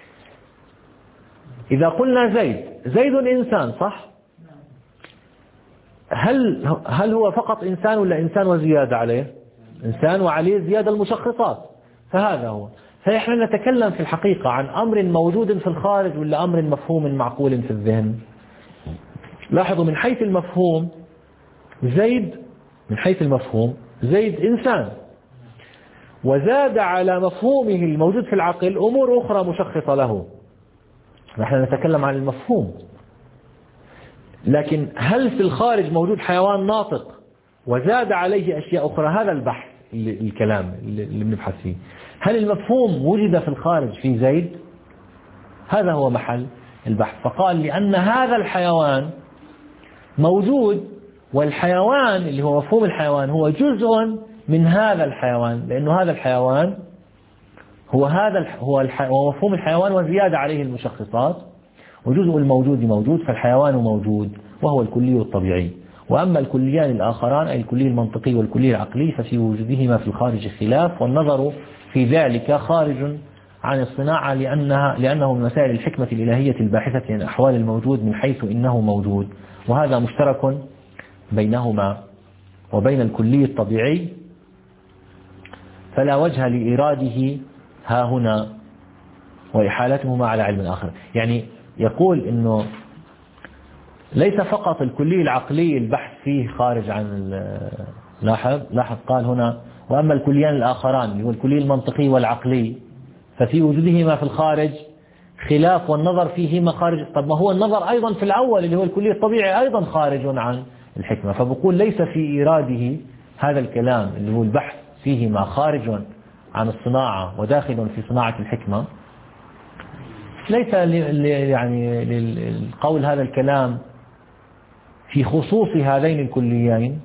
إذا قلنا زيد، زيد إنسان صح؟ هل هل هو فقط إنسان ولا إنسان وزيادة عليه؟ إنسان وعليه زيادة المشخصات، فهذا هو. فإحنا نتكلم في الحقيقة عن أمر موجود في الخارج ولا أمر مفهوم معقول في الذهن. لاحظوا من حيث المفهوم زيد، من حيث المفهوم زيد إنسان، وزاد على مفهومه الموجود في العقل أمور أخرى مشخصة له. نحن نتكلم عن المفهوم. لكن هل في الخارج موجود حيوان ناطق وزاد عليه أشياء أخرى؟ هذا البحث، الكلام اللي بنبحث فيه. هل المفهوم وجد في الخارج في زيد؟ هذا هو محل البحث. فقال لأن هذا الحيوان موجود، والحيوان اللي هو مفهوم الحيوان هو جزء من هذا الحيوان، لأنه هذا الحيوان هو هذا هو هو مفهوم الحيوان وزيادة عليه المشخصات، وجزء الموجود موجود، فالحيوان موجود وهو الكلي الطبيعي. وأما الكليان الآخران أي الكلي المنطقي والكلي العقلي ففي وجودهما في الخارج خلاف، والنظر في ذلك خارج عن الصناعة، لأنها لأنه من مسائل الحكمة الإلهية الباحثة عن أحوال الموجود من حيث إنه موجود، وهذا مشترك بينهما وبين الكلي الطبيعي، فلا وجه لإيراده ها هنا وإحالتهما على علم آخر. يعني يقول إنه ليس فقط الكلي العقلي البحث فيه خارج عن، لاحظ لاحظ قال هنا وأما الكليان الآخران اللي هو الكلي المنطقي والعقلي ففي وجودهما في الخارج خلاف، والنظر فيهما خارج. طب ما هو النظر أيضا في الأول اللي هو الكلي الطبيعي أيضا خارج عن الحكمة. فبقول ليس في إيراده هذا الكلام اللي هو البحث فيهما خارج عن الصناعة وداخل في صناعة الحكمة، ليس يعني للقول هذا الكلام في خصوص هذين الكليين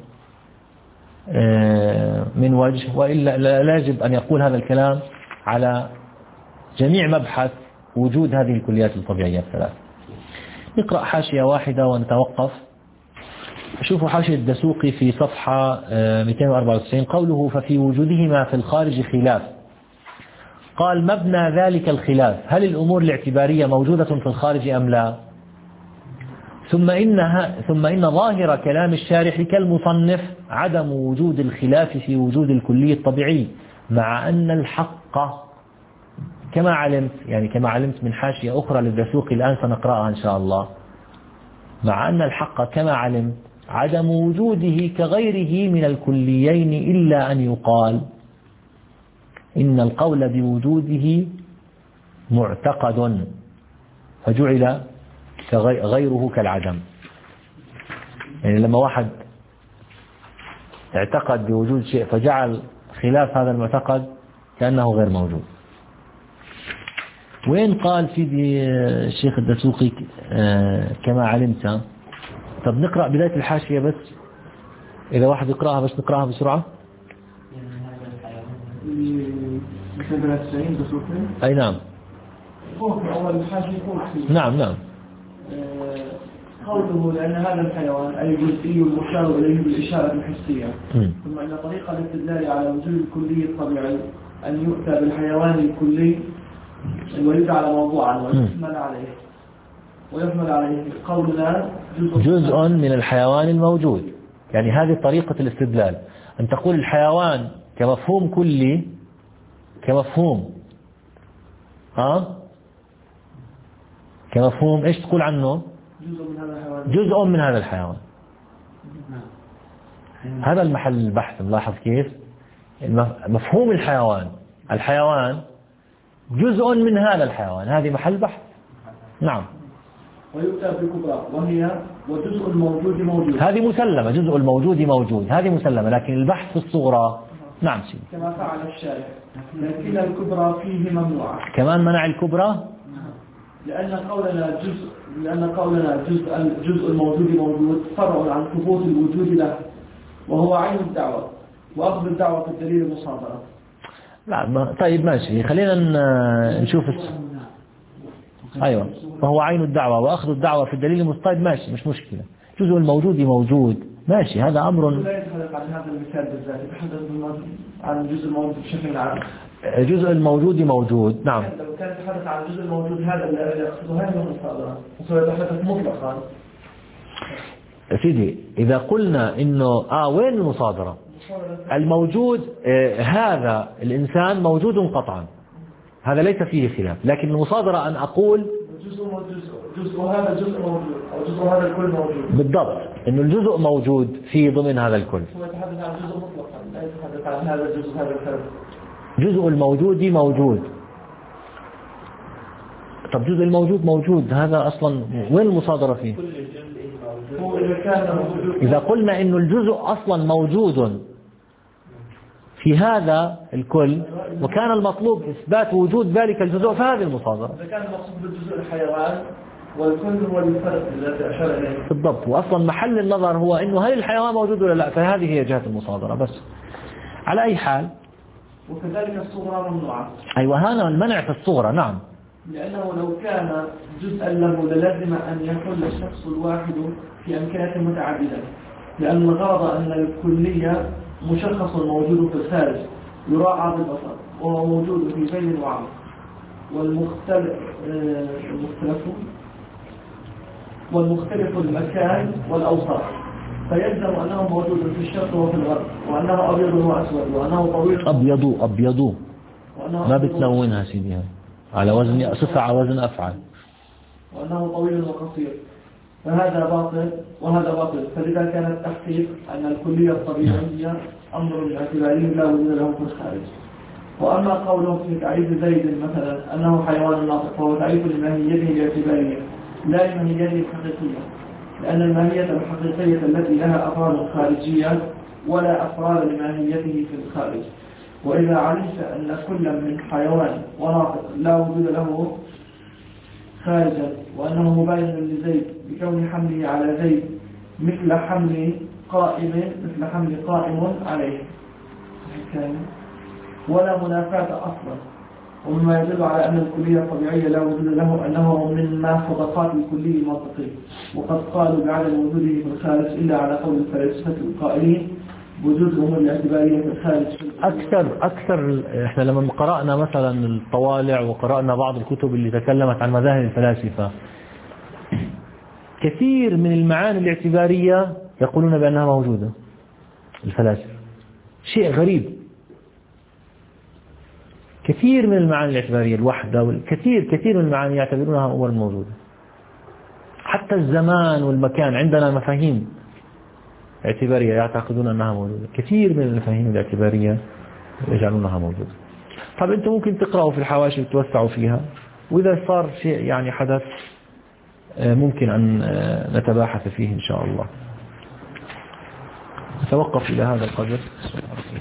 من وجه، وإلا لا يجب أن يقول هذا الكلام على جميع مبحث وجود هذه الكليات الطبيعية الثلاث. نقرأ حاشية واحدة ونتوقف. شوفوا حاشية الدسوقي في صفحة مئتين وأربعة وتسعين، قوله ففي وجودهما في الخارج خلاف. قال مبنى ذلك الخلاف هل الأمور الاعتبارية موجودة في الخارج أم لا؟ ثم إنها ثم إن ظاهر كلام الشارح كالمصنف عدم وجود الخلاف في وجود الكلي الطبيعي، مع أن الحق كما علمت، يعني كما علمت من حاشية أخرى للدسوقي الآن سنقرأها إن شاء الله، مع أن الحق كما علمت عدم وجوده كغيره من الكليين، إلا أن يقال إن القول بوجوده معتقد فجعل غيره كالعدم. يعني لما واحد اعتقد بوجود شيء فجعل خلاف هذا المعتقد كأنه غير موجود. وين قال سيدي الشيخ الدسوقي كما علمت؟ طب نقرأ بداية الحاشية بس، إذا واحد يقرأها بس نقرأها بسرعة. أي نعم. نعم نعم. قوله لأن هذا الحيوان أي جزئي المشار إليه بالإشارة الحسية. ثم أن طريقة الاستدلال على وجود الكلي الطبيعي أن يؤتى بالحيوان الكلي ويجعل موضوعا ويحمل عليه ويحمل عليه قولنا جزء, جزء من الحيوان الموجود. يعني هذه طريقة الاستدلال، أن تقول الحيوان كمفهوم كلي، كمفهوم ها كمفهوم إيش تقول عنه؟ جزء من هذا الحيوان. جزء من هذا الحيوان. هذا المحل البحث. ملاحظ كيف مفهوم الحيوان، الحيوان جزء من هذا الحيوان، هذه محل بحث. نعم. ويؤتى بالكبرى وهي وجزء الموجود موجود، هذه مسلمة، جزء الموجود موجود، هذه مسلمة. لكن البحث في الصغرى نعم سيدي كما فعل الشارع، لكن الكبرى فيه ممنوعة. كمان منع الكبرى لأن قولنا جزء لأن قولنا جزء جزء الموجود موجود فرع عن ثبوت الوجود له، وهو عين الدعوة، وأخذ الدعوة في الدليل المصادرة. لا ما طيب ماشي، خلينا نشوف أيوة، فهو عين الدعوة، وأخذ الدعوة في الدليل المستطرد ماشي، مش مشكلة. الجزء الموجود موجود ماشي، هذا أمر. لا يتحدث عن هذا المثال بالذات، يتحدث عن الجزء الموجود بشكل عام. الجزء الموجود موجود، نعم. لو كان يتحدث عن الجزء الموجود هذا الذي يقصده هذه المصادرة، وسيتحدث مطلقا. سيدي إذا قلنا إنه آه وين المصادرة؟ الموجود آه هذا الإنسان موجود قطعا، هذا ليس فيه خلاف، لكن المصادرة أن أقول جزء جزء هذا جزء موجود أو جزء هذا الكل موجود. بالضبط، إنه الجزء موجود في ضمن هذا الكل. هو يتحدث عن جزء مطلقا، لا يتحدث عن هذا الجزء هذا الفرد. جزء الموجود موجود. طب جزء الموجود موجود، هذا أصلا وين المصادرة فيه؟ هو إذا كان موجود، إذا قلنا إنه الجزء أصلا موجود في هذا الكل، وكان المطلوب إثبات وجود ذلك الجزء، فهذه المصادرة. إذا كان المقصود بالجزء الحيوان والكل هو الفرد الذي أشار إليه. بالضبط، وأصلا محل النظر هو إنه هل الحيوان موجود ولا لا، فهذه هي جهة المصادرة بس. على أي حال، وكذلك الصغرى ممنوعة. أيوة، هذا المنع في الصغرى، نعم. لأنه لو كان جزءا له للازم أن يحل الشخص الواحد في أمكنة متعددة، لأن الغرض أن الكلية مشخص موجود في الخارج يراعى بالبصر، وهو موجود في بين وعمق، والمختلف المختلف والمختلف المكان والأوصاف، فيلزم أنه موجود في الشرق وفي الغرب، وأنه أبيض وأسود، وأنه طويل أبيض أبيض ما بتلونها سيدي، على وزن صفة على وزن أفعل، وأنه طويل وقصير، فهذا باطل وهذا باطل. فلذا كان التحقيق أن الكلية الطبيعية أمر اعتباري لا وجود له في الخارج. وأما قوله في تعريف زيد مثلا أنه حيوان ناطق، فهو تعريف لماهيته الاعتبارية لا لماهيته الحقيقية، لأن الماهية الحقيقية التي لها أفراد خارجية ولا أفراد لماهيته في الخارج. وإذا علمت أن كل من حيوان وناطق لا وجود له خارجا، وأنه مباين لزيد بكون حمله على زيد مثل حمل قائم مثل حمل قائم عليه، ولا منافاة أصلا. ومما يدل على أن الكلية الطبيعية لا وجود له أنه من ما صدقات الكلي المنطقي، وقد قالوا بعدم وجوده في الخارج إلا على قول الفلاسفة القائلين وجود الأمور الاعتبارية في الخارج. أكثر أكثر إحنا لما قرأنا مثلا الطوالع وقرأنا بعض الكتب اللي تكلمت عن مذاهب الفلاسفة، كثير من المعاني الاعتبارية يقولون بأنها موجودة الفلاسفة، شيء غريب. كثير من المعاني الاعتبارية، الوحدة والكثير كثير من المعاني يعتبرونها أمور موجودة. حتى الزمان والمكان عندنا مفاهيم اعتبارية يعتقدون أنها موجودة، كثير من المفاهيم الاعتبارية يجعلونها موجودة. طب أنتم ممكن تقرأوا في الحواشي وتوسعوا فيها، وإذا صار شيء يعني حدث ممكن أن نتباحث فيه إن شاء الله. نتوقف إلى هذا القدر.